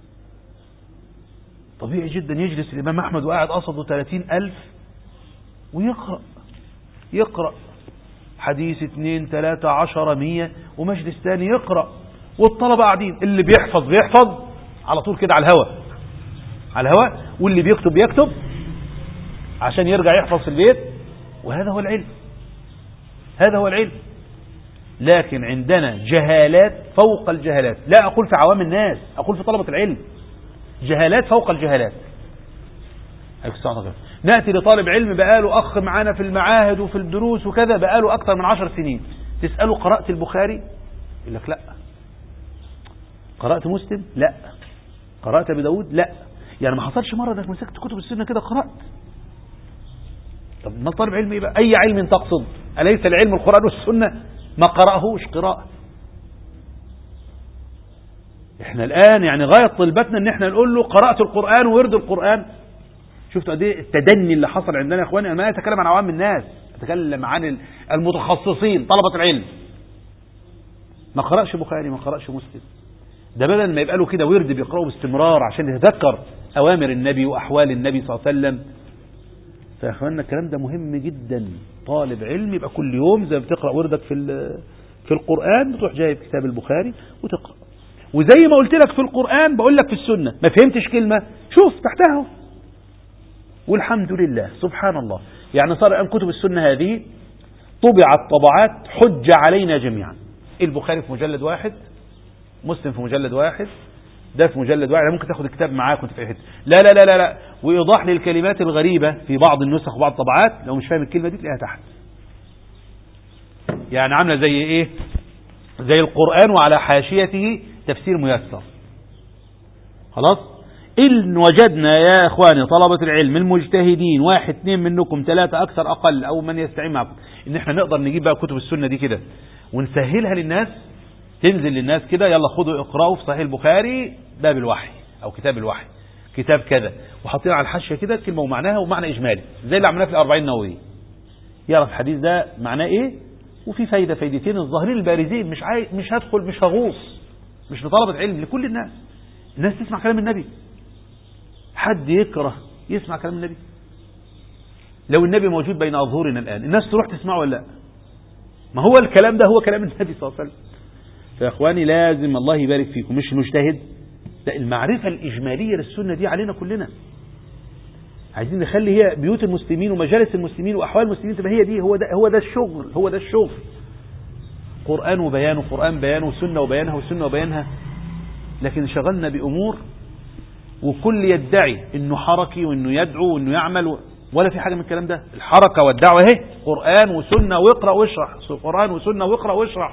طبيعي جدا يجلس الإمام أحمد وقاعد قصده 30,000 يقرأ حديث 2 3 10 100، ومجلس ثاني يقرأ والطلبة قاعدين، اللي بيحفظ على طول كده على الهواء، واللي بيكتب عشان يرجع يحفظ في البيت. وهذا هو العلم، هذا هو العلم. لكن عندنا جهالات فوق الجهالات، لا أقول في عوام الناس، أقول في طلبة العلم، جهالات فوق الجهالات. نأتي لطالب علم بقاله أخ معانا في المعاهد وفي الدروس وكذا بقاله أكثر من 10 سنين، تسأله قرأت البخاري؟ يقول لك لا. قرأت مسلم؟ لا. قرأت أبي داود؟ لا. يعني ما حصلش مرة انك مسكت كتب السنة كده قرأت. طب ما طالب علم ايه بقى؟ أي علم تقصد؟ أليس العلم القرآن والسنة؟ ما قرأهوش قراءة. احنا الآن يعني غاية طلبتنا ان احنا نقول له قرأت القرآن وورد القرآن. شفتوا قد ايه التدني اللي حصل عندنا يا اخواني؟ انا ما اتكلم عن عوام الناس، اتكلم عن المتخصصين طلبة العلم. ما قرأش بخاري، ما قرأش مسلم. ده بدل ما يبقى له كده ورد بيقرأه باستمرار عشان يتذكر أوامر النبي وأحوال النبي صلى الله عليه وسلم. فيا اخواننا الكلام ده مهم جدا. طالب علم يبقى كل يوم زي ما بتقرأ وردك في القرآن بتروح جايب كتاب البخاري وتقرأ. وزي ما قلت لك في القرآن بقول لك في السنة، ما فهمتش كلمة شوف تحتها. والحمد لله سبحان الله، يعني صار الآن كتب السنة هذه طبعت طبعات حجة علينا جميعا. البخاري في مجلد واحد، مسلم في مجلد واحد، ده في مجلد واحد. ممكن تاخد الكتاب معاك وانت في اي حته. لا لا لا لا، وإيضاح للكلمات الغريبة في بعض النسخ وبعض الطبعات، لو مش فاهم الكلمة دي تلاقيها تحت. يعني عاملة زي ايه؟ زي القرآن وعلى حاشيته تفسير ميسر. خلاص؟ إن وجدنا يا اخواني طلبة العلم المجتهدين 1 2 منكم 3 أكثر أقل أو من يستعين معكم، إن احنا نقدر نجيب بقى كتب السنة دي كده ونسهلها للناس، تنزل للناس كده، يلا خدوا اقرأوا في صحيح البخاري باب الوحي أو كتاب الوحي، كتاب كذا، وحاطين على الحاشيه كده كلمه ومعناها ومعنى اجمالي زي اللي عملناه في ال40 النوويه. يعرف الحديث ده معناه ايه، وفي فايده فايدتين الظاهرين البارزين، مش هدخل، مش هغوص، مش لطلبه علم، لكل الناس تسمع كلام النبي. حد يكره يسمع كلام النبي؟ لو النبي موجود بين اظهرنا الان الناس تروح تسمعه ولا لا؟ ما هو الكلام ده هو كلام النبي صلى الله عليه وسلم. فيا اخواني لازم الله يبارك فيكم، مش المجتهد، ده المعرفة الإجمالية للسنة دي علينا كلنا. عايزين نخلي هي بيوت المسلمين ومجالس المسلمين وأحوال المسلمين تبقى هي دي، هو ده الشغل. قرآن وبيانه، قرآن بيانه، وسنة وبيانها، وسنة وبيانها. لكن شغلنا بأمور وكل يدعي إنه حركي وإنه يدعو وإنه يعمل ولا في حاجة من الكلام ده. الحركة والدعوة اهي قرآن وسنة واقرأ واشرح، قرآن وسنة واقرأ واشرح.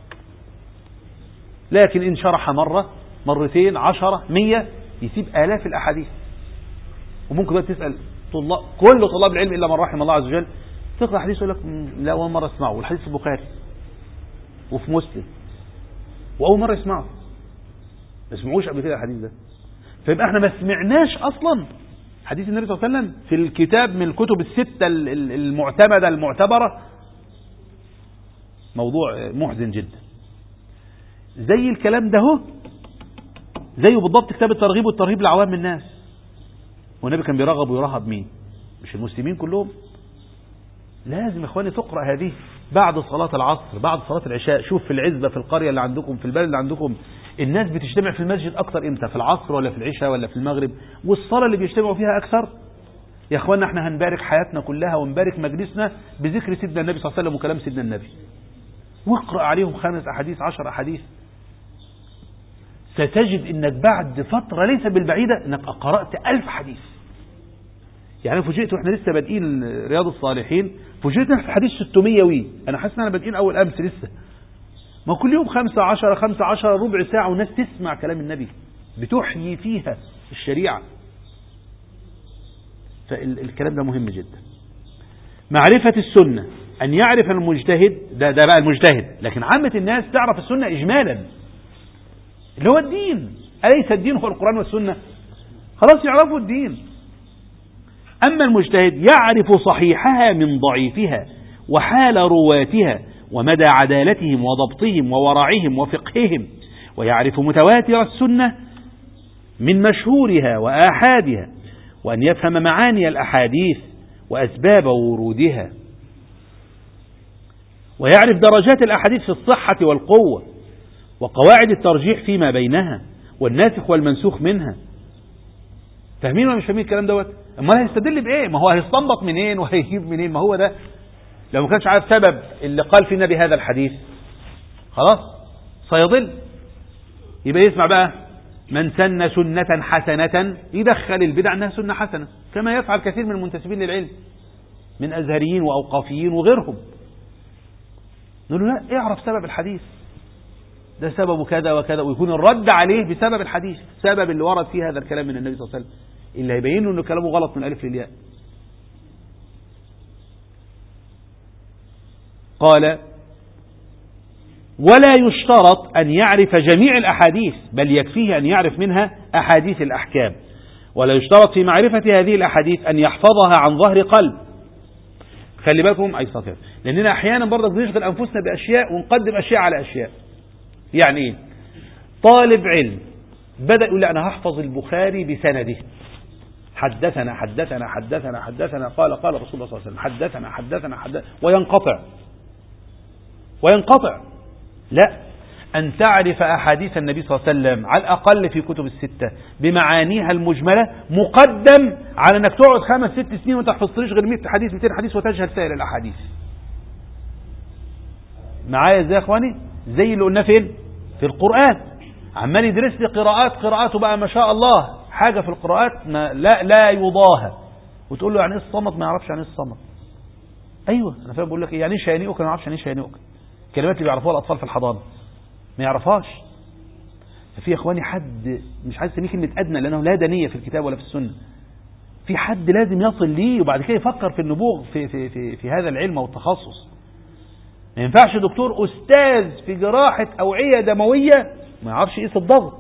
لكن إن شرح مرة مرتين 10 100 يسيب آلاف الأحاديث. وممكن بقى تسأل كل طلاب العلم إلا من رحم الله عز وجل، تقرأ حديث يقول لك لا أول مرة اسمعه، والحديث في البخاري وفي مسلم وأول مرة يسمعه، ما سمعوش قبل كده الحديث ده. فيبقى احنا ما سمعناش أصلا حديث النبي صلى الله عليه وسلم في الكتاب من الكتب الستة المعتمدة المعتبرة. موضوع محزن جدا. زي الكلام ده هو زيه بالضبط كتاب الترغيب والترهيب لعوام الناس. والنبي كان بيرغب ويرهب مين؟ مش المسلمين كلهم؟ لازم يا اخواني تقرأ هذه بعد صلاة العصر، بعد صلاة العشاء. شوف في العزبة، في القرية اللي عندكم، في البلد اللي عندكم، الناس بتجتمع في المسجد أكثر إمتى؟ في العصر ولا في العشاء ولا في المغرب؟ والصلاة اللي بيجتمعوا فيها أكثر. يا اخوانا احنا هنبارك حياتنا كلها ونبارك مجلسنا بذكر سيدنا النبي صلى الله عليه وسلم وكلام سيدنا النبي. واقرأ عليهم 5 أحاديث 10 أحاديث، ستجد انك بعد فترة ليس بالبعيدة انك قرأت 1000 حديث. يعني فوجئت واحنا لسه بادئين رياض الصالحين، فوجئت في حديث 600 وي، انا حاسس ان انا بادئين اول امس لسه. ما كل يوم 15 ربع ساعة والناس تسمع كلام النبي، بتحيي فيها الشريعة. فالكلام ده مهم جدا. معرفة السنة، ان يعرف المجتهد، ده بقى المجتهد، لكن عامة الناس تعرف السنة اجمالا اللي هو الدين. أليس الدين هو القرآن والسنة؟ خلاص يعرفوا الدين. أما المجتهد يعرف صحيحها من ضعيفها وحال رواتها ومدى عدالتهم وضبطهم وورعهم وفقههم، ويعرف متواتر السنة من مشهورها وآحادها، وأن يفهم معاني الأحاديث وأسباب ورودها، ويعرف درجات الأحاديث في الصحة والقوة، وقواعد الترجيح فيما بينها، والناسخ والمنسوخ منها. فاهمين ولا مش فاهمين الكلام دوت؟ امال هيستدل بايه؟ ما هو هيستنبط منين وهيجيب منين؟ ما هو ده لو ما كانش عارف سبب اللي قال فيه النبي هذا الحديث خلاص سيضل. يبقى يسمع بقى من سن سنة حسنة، يدخل البدع انها سنة حسنة، كما يفعل كثير من المنتسبين للعلم من ازهريين واوقافيين وغيرهم. نقول له لا، اعرف سبب الحديث ده سببه كذا وكذا، ويكون الرد عليه بسبب الحديث، سبب اللي ورد فيه هذا الكلام من النبي صلى الله عليه وسلم، اللي هيبين له انه كلامه غلط من الالف للياء. قال ولا يشترط أن يعرف جميع الأحاديث، بل يكفيه أن يعرف منها أحاديث الأحكام. ولا يشترط في معرفة هذه الأحاديث أن يحفظها عن ظهر قلب. خلي بالكم أي صفر، لأننا أحيانا برضك بنشغل أنفسنا بأشياء ونقدم أشياء على أشياء. يعني إيه؟ طالب علم بدأ يقول أنا هحفظ البخاري بسنده، حدثنا حدثنا حدثنا حدثنا قال رسول الله صلى الله عليه وسلم، حدثنا حدثنا وينقطع. لا، أن تعرف أحاديث النبي صلى الله عليه وسلم على الأقل في كتب الستة بمعانيها المجملة مقدم على أنك تقعد 5-6 سنين وما تحفظش غير 100 حديث 200 حديث وتجهل سائر الأحاديث. معايا ازاي يا اخواني؟ زي اللي قلنا فين؟ في القرآن. عمال يدرس لي قراءاته بقى ما شاء الله حاجة في القراءات ما لا يضاهى، وتقول له يعني ايه الصمت؟ ما يعرفش يعني ايه الصمت. ايوه انا فاهم، بقول لك يعني ايه شيانيؤك؟ ما يعرفش يعني ايه شيانيؤك. الكلمات اللي بيعرفوها الاطفال في الحضانه ما يعرفهاش. ففي يا اخواني حد مش عايز اسميه كلمه ادنى لانه لا دنيه في الكتاب ولا في السنه. في حد لازم يصل ليه وبعد كده يفكر في النبوغ في هذا العلم والتخصص. ما ينفعش دكتور استاذ في جراحه اوعيه دمويه ما يعرفش يقيس الضغط،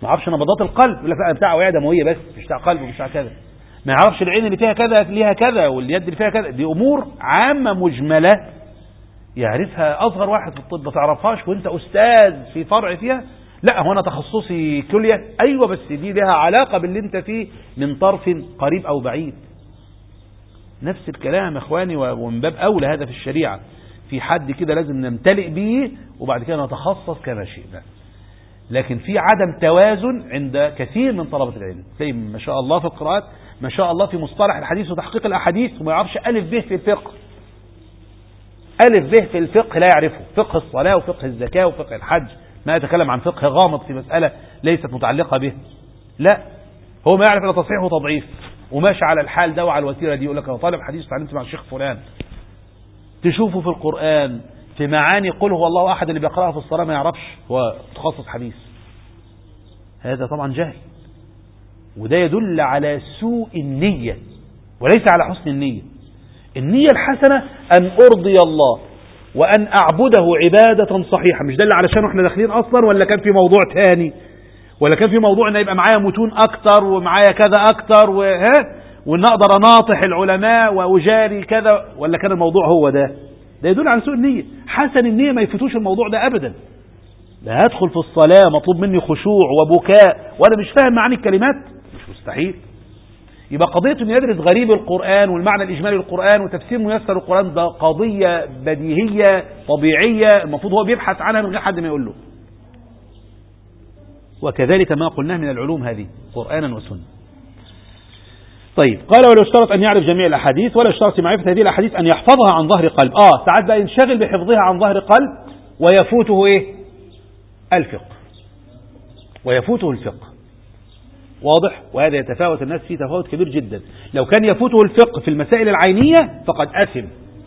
ما يعرفش نبضات القلب، يقول لك لا بتاع اوعيه دمويه بس، مش بتاع قلب ومش بتاع كذا. ما يعرفش العين اللي فيها كذا ليها كذا، واليد اللي فيها كذا. دي امور عامه مجمله يعرفها اصغر واحد في الطب، ما تعرفهاش وانت استاذ في فرع فيها. لا هو انا تخصصي كليه، ايوه بس دي لها علاقه باللي انت فيه من طرف قريب او بعيد. نفس الكلام يا اخواني، ومن باب اولى هذا في الشريعه، في حد كده لازم نمتلئ به وبعد كده نتخصص كما شئنا. لكن في عدم توازن عند كثير من طلبه العلم، تلاقي ما شاء الله في القراءات، ما شاء الله في مصطلح الحديث وتحقيق الاحاديث، وما يعرفش الف ب في الفقه. الف ب في الفقه لا يعرفه، فقه الصلاه وفقه الزكاه وفقه الحج، ما يتكلم عن فقه غامض في مساله ليست متعلقه به. لا، هو ما يعرف الا تصحيح وتضعيف، وماشي على الحال ده وعلى الوتيره دي. يقول لك انا طالب حديث اتعلمت مع الشيخ فلان. تشوفه في القران في معاني قل هو الله احد اللي بيقراها في الصلاه ما يعرفش، هو متخصص حديث. هذا طبعا جهل، وده يدل على سوء النية وليس على حسن النية. النية الحسنة أن أرضي الله وأن أعبده عبادة صحيحة. مش ده اللي علشان احنا داخلين أصلا، ولا كان في موضوع تاني، ولا كان في موضوع أن يبقى معايا متون أكتر ومعايا كذا أكتر وأن أقدر أناطح العلماء وأجاري كذا، ولا كان الموضوع هو ده؟ ده يدل على سوء النية. حسن النية ما يفتوش الموضوع ده أبدا. لا هدخل في الصلاة مطلوب مني خشوع وبكاء وأنا مش فاهم معاني الكلمات، مش مستحيل. يبقى قضية أن يدرس غريب القرآن والمعنى الإجمالي للقرآن وتفسير ميسر القرآن ده قضية بديهية طبيعية، المفروض هو بيبحث عنها من غير حد ما يقول له. وكذلك ما قلناه من العلوم هذه قرآنا وسنة. طيب، قال ولا يشترط أن يعرف جميع الأحاديث، ولا يشترط في معرفة هذه الأحاديث أن يحفظها عن ظهر قلب. ساعات بقى ينشغل بحفظها عن ظهر قلب ويفوته الفقه، ويفوته الفقه. واضح؟ وهذا يتفاوت الناس فيه تفاوت كبير جدا. لو كان يفوته الفقه في المسائل العينية فقد أثم.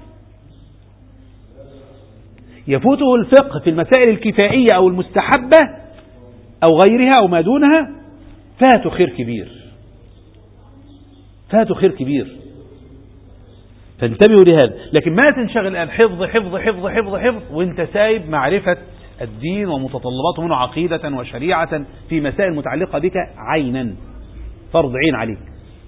يفوته الفقه في المسائل الكفائية أو المستحبة أو غيرها أو ما دونها فاته خير كبير، فاته خير كبير. فانتبهوا لهذا. لكن ما تنشغل الآن حفظ حفظ حفظ حفظ حفظ وانت سايب معرفة الدين ومتطلباته منه عقيدة وشريعة في مسائل متعلقة بك عينا، فرض عين عليك.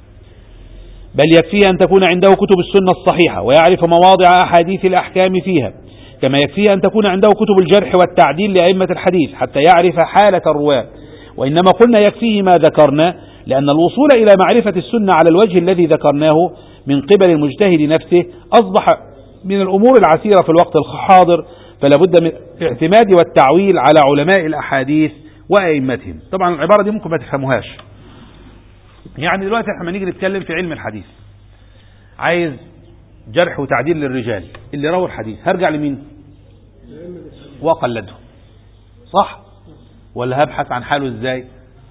بل يكفيه أن تكون عنده كتب السنة الصحيحة ويعرف مواضع أحاديث الأحكام فيها، كما يكفيه أن تكون عنده كتب الجرح والتعديل لأئمة الحديث حتى يعرف حالة الرواة. وإنما قلنا يكفيه ما ذكرنا لأن الوصول إلى معرفة السنة على الوجه الذي ذكرناه من قبل المجتهد نفسه أصبح من الأمور العسيرة في الوقت الحاضر، فلا بد من الاعتماد والتعويل على علماء الأحاديث وأئمتهم. طبعا العبارة دي ممكن ما تفهموهاش. يعني دلوقتي احنا نيجي نتكلم في علم الحديث، عايز جرح وتعديل للرجال اللي رووا الحديث، هرجع لمين؟ وقلده، صح؟ ولا هبحث عن حاله ازاي؟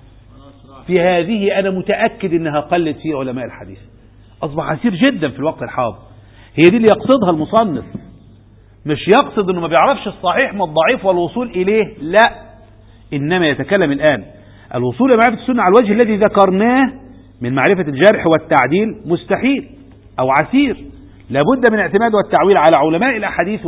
في هذه أنا متأكد أنها قلت في علماء الحديث، أصبح عسير جدا في الوقت الحاضر. هي دي اللي يقصدها المصنف، مش يقصد أنه ما بيعرفش الصحيح من الضعيف والوصول إليه، لا، إنما يتكلم الآن الوصول إلى معرفة السنة على الوجه الذي ذكرناه من معرفة الجرح والتعديل مستحيل أو عسير، لابد من اعتماد والتعويل على علماء الأحاديث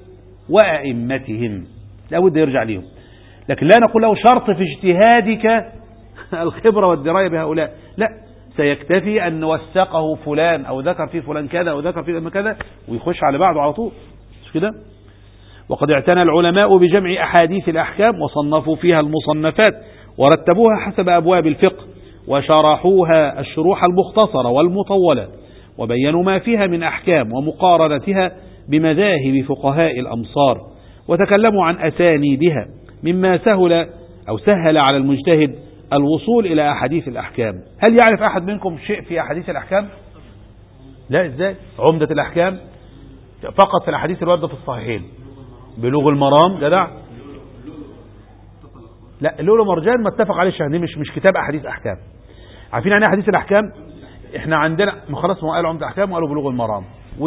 وأئمتهم، لابد يرجع لهم. لكن لا نقول له شرط في اجتهادك الخبرة والدراية بهؤلاء، لا، سيكتفي أن وثقه فلان أو ذكر فيه فلان كذا أو ذكر فيه كذا ويخش على بعضه على طول، مش كده؟ وقد اعتنى العلماء بجمع أحاديث الأحكام وصنفوا فيها المصنفات ورتبوها حسب أبواب الفقه وشرحوها الشروح المختصرة والمطولة وبينوا ما فيها من أحكام ومقارنتها بمذاهب فقهاء الأمصار وتكلموا عن أسانيدها مما سهل على المجتهد الوصول إلى أحاديث الأحكام. هل يعرف أحد منكم شيء في أحاديث الأحكام؟ لا، إزاي؟ عمدة الأحكام فقط في الأحاديث الواردة في الصحيحين. بلوغ المرام جدع؟ لا، اللؤلؤ مرجان ما اتفق عليه الشيخ، مش كتاب أحاديث أحكام. عارفين يعني أحاديث الأحكام؟ احنا عندنا خلاص ما قالوا عمدة الأحكام وقالوا بلوغ المرام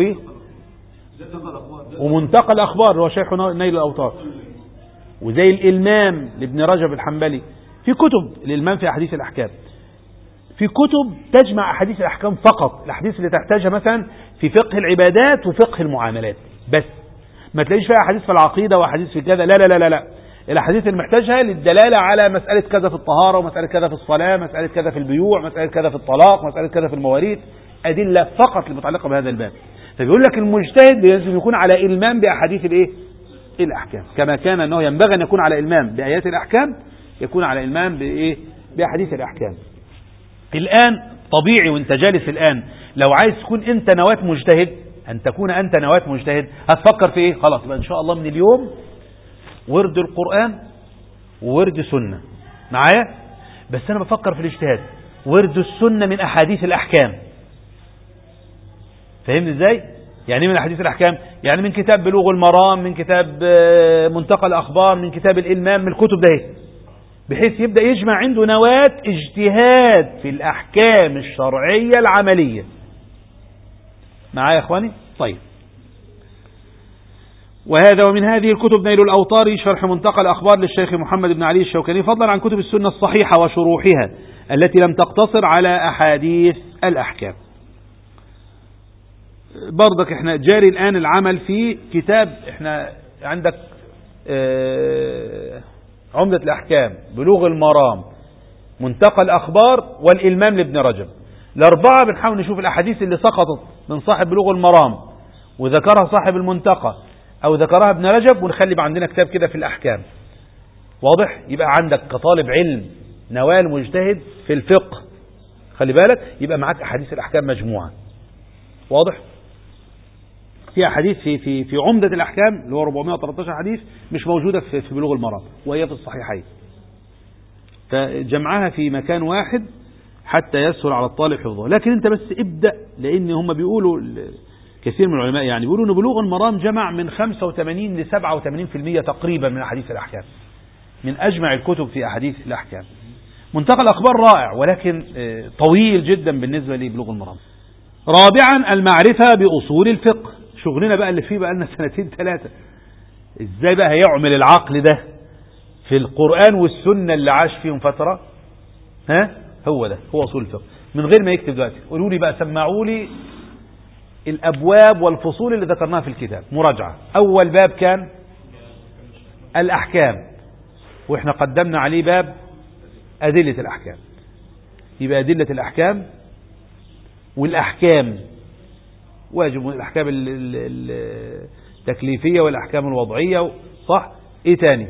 ومنتقى الأخبار اللي هو شيخ نيل الأوطار، وزي الإلمام لابن رجب الحنبلي. في كتب الإلمام في أحاديث الأحكام، في كتب تجمع أحاديث الأحكام فقط، الأحاديث اللي تحتاجها مثلا في فقه العبادات وفقه المعاملات بس، ما تلاقيش فيها أحاديث في العقيدة وأحاديث في كذا، لا لا لا لا لا. الأحاديث اللي محتاجها للدلالة على مسألة كذا في الطهارة، ومسألة كذا في الصلاة، مسألة كذا في البيوع، مسألة كذا في الطلاق، مسألة كذا في المواريث، أدلة فقط المتعلقة بهذا الباب. فبيقول لك المجتهد لازم يكون على إلمام بأحاديث الإيه؟ الأحكام، كما كان أنه ينبغي أن يكون على إلمام بآيات الأحكام، يكون على إلمام بإيه؟ بأحاديث الأحكام. الآن طبيعي وانت جالس الآن لو عايز تكون أنت نواة مجتهد، أن تكون أنت نواة مجتهد، هتفكر في إيه؟ خلاص يبقى إن شاء الله من اليوم ورد القرآن وورد سنة معايا، بس أنا بفكر في الاجتهاد ورد السنة من أحاديث الأحكام. فهمني إزاي؟ يعني من أحاديث الأحكام، يعني من كتاب بلوغ المرام، من كتاب منتقى الأخبار، من كتاب الإلمام، من الكتب ده، بحيث يبدأ يجمع عنده نواة اجتهاد في الأحكام الشرعية العملية. معايا يا إخواني؟ طيب، وهذا ومن هذه الكتب نيل الأوطار شرح منتقى الأخبار للشيخ محمد بن علي الشوكاني، فضلا عن كتب السنة الصحيحة وشروحها التي لم تقتصر على أحاديث الأحكام. برضك احنا جاري الآن العمل في كتاب، احنا عندك عمدة الأحكام، بلوغ المرام، منتقى الأخبار، والإلمام لابن رجب. الأربعة بنحاول نشوف الأحاديث اللي سقطت من صاحب بلوغ المرام وذكرها صاحب المنتقى أو ذكرها ابن رجب، ونخلي بقى عندنا كتاب كده في الأحكام. واضح؟ يبقى عندك كطالب علم نوال مجتهد في الفقه، خلي بالك، يبقى معاك أحاديث الأحكام مجموعة. واضح؟ في أحاديث في عمدة الأحكام اللي هو 413 حديث مش موجودة في بلوغ المرام، وهي في الصحيحين، فجمعها في مكان واحد حتى يسهل على الطالب حفظه. لكن انت بس ابدأ، لأن هم بيقولوا كثير من العلماء يعني بيقولوا أن بلوغ المرام جمع من 85 ل 87% تقريبا من أحاديث الأحكام، من أجمع الكتب في أحاديث الأحكام. منتقى الأخبار رائع، ولكن طويل جدا بالنسبة لبلوغ المرام. رابعا المعرفة بأصول الفقه، شغلنا بقى اللي فيه بقى لنا 2-3 سنين. ازاي بقى هيعمل العقل ده في القرآن والسنة اللي عاش فيهم فترة؟ هو ده، هو أصول الفقه، من غير ما يكتب دلوقتي. قولوا لي بقى، سمعوا لي الأبواب والفصول اللي ذكرناها في الكتاب مراجعة. أول باب كان الأحكام، وإحنا قدمنا عليه باب أدلة الأحكام. يبقى أدلة الأحكام والأحكام واجب، الأحكام التكليفية والأحكام الوضعية، صح؟ إيه تاني؟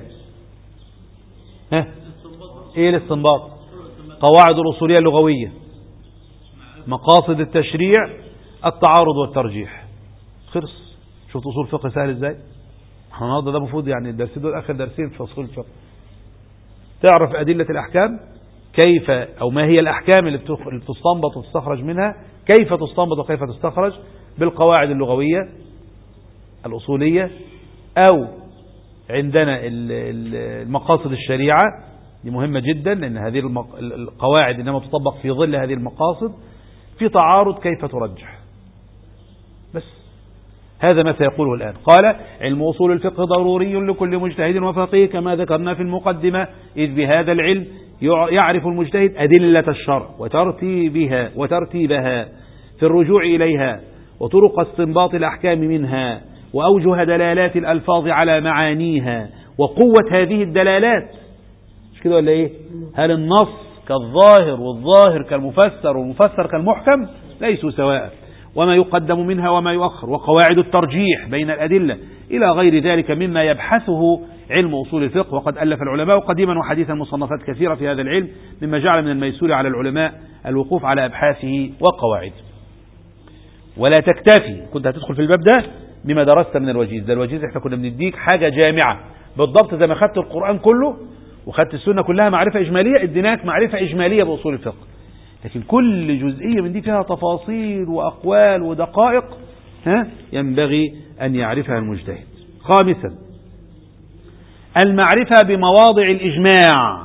إيه الاستنباط؟ قواعد الأصولية اللغوية، مقاصد التشريع، التعارض والترجيح. خلص. شفت أصول الفقه سهل إزاي؟ احنا النهارده ده المفروض يعني الدرسين دول آخر درسين في أصول الفقه. تعرف أدلة الأحكام، كيف أو ما هي الأحكام اللي بتستنبط وتستخرج منها، كيف تستنبط وكيف تستخرج، بالقواعد اللغوية الأصولية، أو عندنا المقاصد الشريعة، دي مهمة جدا لأن هذه القواعد إنما تطبق في ظل هذه المقاصد. في تعارض كيف ترجح. بس هذا ما سيقوله الآن. قال: علم أصول الفقه ضروري لكل مجتهد وفقيه كما ذكرنا في المقدمة، إذ بهذا العلم يعرف المجتهد أدلة الشرع وترتيبها في الرجوع إليها، وطرق استنباط الأحكام منها، وأوجه دلالات الألفاظ على معانيها، وقوة هذه الدلالات. مش كده ولا إيه؟ هل النص كالظاهر والظاهر كالمفسر والمفسر كالمحكم؟ ليسوا سواء. وما يقدم منها وما يؤخر، وقواعد الترجيح بين الأدلة، إلى غير ذلك مما يبحثه علم أصول الفقه. وقد ألف العلماء قديما وحديثا مصنفات كثيرة في هذا العلم، مما جعل من الميسور على العلماء الوقوف على أبحاثه وقواعده. ولا تكتفي، كنت هتدخل في الباب ده بما درست من الوجيز. ده الوجيز احنا كنا بنديك حاجة جامعة بالضبط، زي ما خدت القرآن كله وخدت السنة كلها معرفة إجمالية، اديناك معرفة إجمالية بأصول الفقه. لكن كل جزئية من دي فيها تفاصيل وأقوال ودقائق ينبغي أن يعرفها المجتهد. خامسا المعرفة بمواضع الإجماع،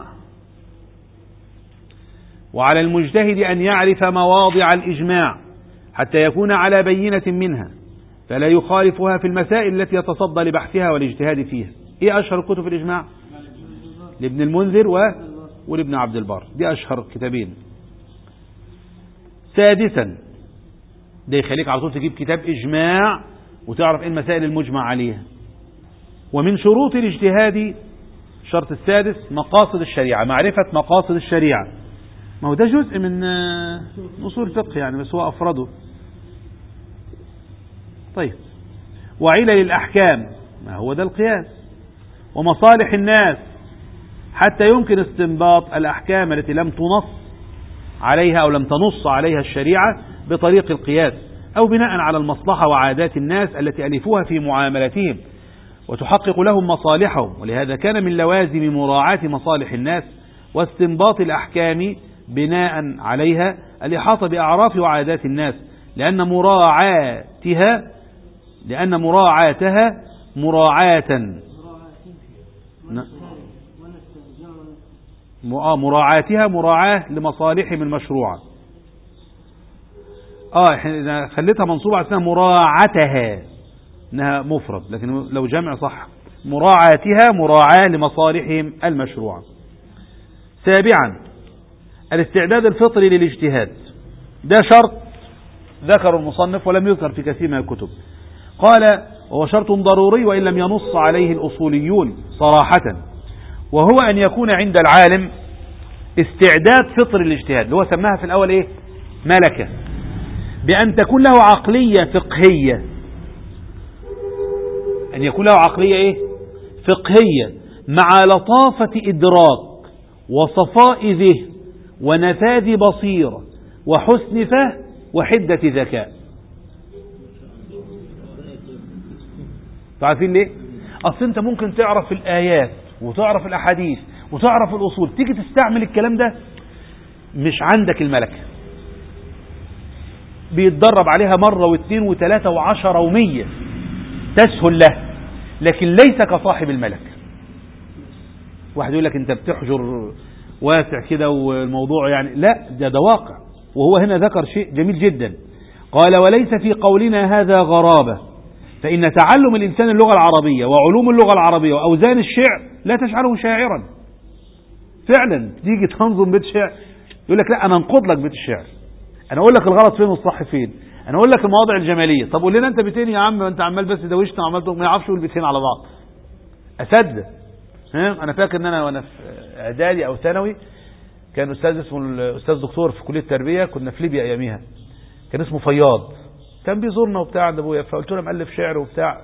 وعلى المجتهد أن يعرف مواضع الإجماع حتى يكون على بينة منها، فلا يخالفها في المسائل التي يتصدى لبحثها والاجتهاد فيها. إيه أشهر كتب الإجماع؟ لابن المنذر ولابن عبد البر، دي أشهر كتابين. سادسا، ده يخليك على طول تجيب كتاب إجماع وتعرف إيه المسائل المجمع عليها. ومن شروط الاجتهاد الشرط السادس مقاصد الشريعة، معرفة مقاصد الشريعة. ما هو ده جزء من أصول الفقه يعني، بس هو أفرده. طيب، وعلل الأحكام، ما هو ده القياس. ومصالح الناس حتى يمكن استنباط الأحكام التي لم تنص عليها أو لم تنص عليها الشريعة بطريق القياس، أو بناء على المصلحة وعادات الناس التي ألفوها في معاملتهم وتحقق لهم مصالحهم. ولهذا كان من لوازم مراعاة مصالح الناس واستنباط الأحكام بناء عليها الإحاطة بأعراف وعادات الناس، لأن مراعاتها مراعاة لمصالحهم المشروعة. إذا خليتها منصوبة اسمها مراعاتها، إنها مفرد، لكن لو جمع صح. مراعاتها مراعاة لمصالحهم المشروعة. سابعا الاستعداد الفطري للاجتهاد، ده شرط ذكر المصنف ولم يذكر في كثير من الكتب. قال وهو شرط ضروري وإن لم ينص عليه الأصوليون صراحة، وهو أن يكون عند العالم استعداد فطري للاجتهاد، اللي هو سماها في الأول إيه؟ ملكة، بأن تكون له عقلية فقهية، أن يكون له عقلية إيه؟ فقهية مع لطافة إدراك وصفاء ذهن ونفاذ بصيرة وحسن فهم وحدة ذكاء. تعرفين ليه؟ أصل أنت ممكن تعرف الآيات وتعرف الأحاديث وتعرف الأصول، تيجي تستعمل الكلام ده مش عندك الملكة، بيتدرب عليها مرة واثنين وثلاثة وعشرة ومية تسهل له، لكن ليس كصاحب الملك. واحد يقول لك انت بتحجر واسع كده والموضوع يعني، لا، ده واقع. وهو هنا ذكر شيء جميل جدا، قال وليس في قولنا هذا غرابة، فإن تعلم الإنسان اللغة العربية وعلوم اللغة العربية وأوزان الشعر لا تجعله شاعرا. فعلا تيجي تنظم بيت شعر يقول لك لا أنا أنقض لك بيت الشعر، أنا أقول لك الغلط فين والصح فين، أنا أقول لك المواضع الجمالية. طب قول لنا أنت بيتين يا عم، أنت عمال بس دوشنا وعمال ما يعرفش يقول بيتين على بعض. أصدق. أنا فاكر إن أنا وأنا في إعدادي أو ثانوي كان أستاذ اسمه الأستاذ دكتور في كلية التربية، كنا في ليبيا أياميها، كان اسمه فياض، كان بيزورنا وبتاع عند أبويا، فقلت له مؤلف شعر وبتاع،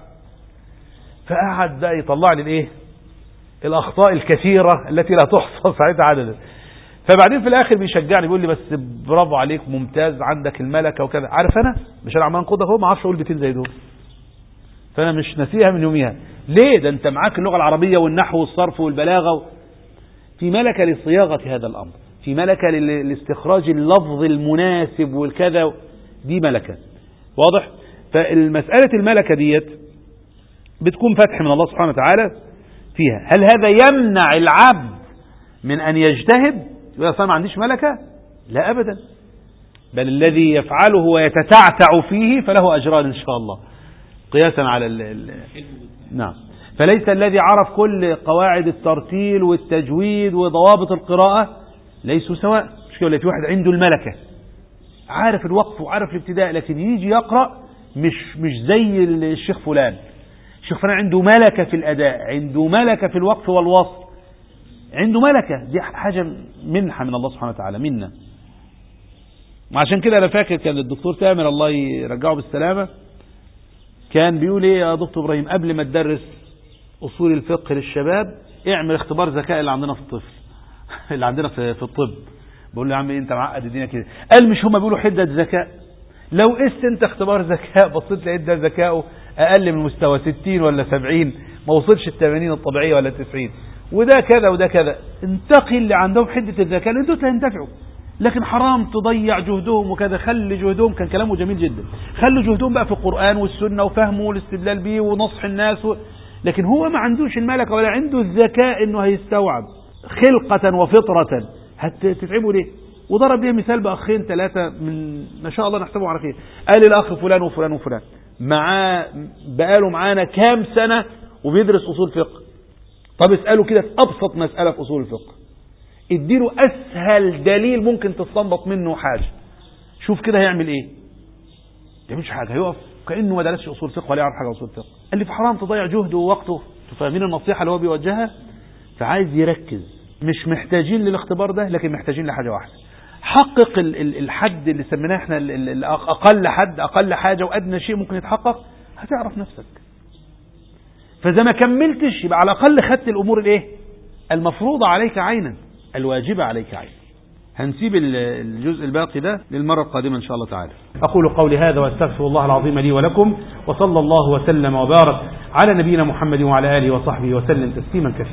فقعد بقى يطلع لي الإيه؟ الأخطاء الكثيرة التي لا تحصى ساعتها عددا. فبعدين في الآخر بيشجعني بيقول لي بس برافو عليك ممتاز عندك الملكة وكذا. عارف أنا مش أنا عمال أنقضك أهو، ما أعرفش أقول بيتين زي دول، فأنا مش ناسيها من يوميها. ليه؟ ده أنت معاك اللغة العربية والنحو والصرف والبلاغة في ملكة لصياغة هذا الأمر، في ملكة لاستخراج اللفظ المناسب والكذا، دي ملكة. واضح؟ فالمسألة الملكة ديت بتكون فتح من الله سبحانه وتعالى فيها. هل هذا يمنع العبد من أن يجتهد؟ يقول أصلا ما عنديش ملكة؟ لا أبدا، بل الذي يفعله ويتتعتع فيه فله أجران إن شاء الله، قياسا على نعم. فليس الذي عرف كل قواعد الترتيل والتجويد وضوابط القراءة ليسوا سواء. مش كده، في واحد عنده الملكة عارف الوقف وعارف الابتداء، لكن يجي يقرأ مش زي الشيخ فلان. الشيخ فلان عنده ملكة في الأداء، عنده ملكة في الوقف والوصف، عنده ملكة. دي حاجة منحة من الله سبحانه وتعالى منا. وعشان كده أنا فاكر كان الدكتور تامر الله يرجعه بالسلامة كان بيقول ايه يا دكتور إبراهيم، قبل ما تدرس أصول الفقه للشباب اعمل اختبار ذكاء اللي عندنا في الطفل اللي عندنا في الطب. بقول له يا عم انت معقد الدنيا كده. قال مش هما بيقولوا حدة ذكاء؟ لو قست انت اختبار ذكاء بصيت لقيت ده ذكائه اقل من مستوى 60 ولا 70، ما وصلش ال 80 الطبيعية ولا 90، وده كذا وده كذا، انتقي اللي عندهم حدة الذكاء انتوا تنتفعوا. لكن حرام تضيع جهدهم وكذا. خلي جهدهم، كان كلامه جميل جدا، خلوا جهدهم بقى في القرآن والسنة وفهمه والاستدلال بيه ونصح الناس لكن هو ما عندوش الملكة ولا عنده الذكاء انه هيستوعب خلقة وفطرة. هتتعبوا ليه؟ وضرب بيه مثال بأخين ثلاثة من ما شاء الله نحسبهم على خير. قال الأخ فلان وفلان وفلان بقاله معانا كام سنة وبيدرس أصول فقه. طب اسأله كده في أبسط مسألة في أصول الفقه، اديله أسهل دليل ممكن تستنبط منه حاجة، شوف كده هيعمل ايه؟ يعملش حاجة، هيقف كأنه ما درسش أصول فقه ولا يعرف حاجة أصول فقه. قال لي فحرام تضيع جهده ووقته. تفهمين النصيحة اللي هو بيوجهها؟ فعايز يركز. مش محتاجين للاختبار ده، لكن محتاجين لحاجة واحدة. حقق الحد اللي سميناه احنا أقل حد، أقل حاجة وأدنى شيء ممكن يتحقق، هتعرف نفسك. فإذا ما كملتش يبقى على الأقل خدت الأمور الايه المفروضة عليك عينا، الواجبة عليك عينا. هنسيب الجزء الباقي ده للمرة القادمة إن شاء الله تعالى. أقول قولي هذا وأستغفر الله العظيم لي ولكم، وصلى الله وسلم وبارك على نبينا محمد وعلى آله وصحبه وسلم تسليما كثيرا.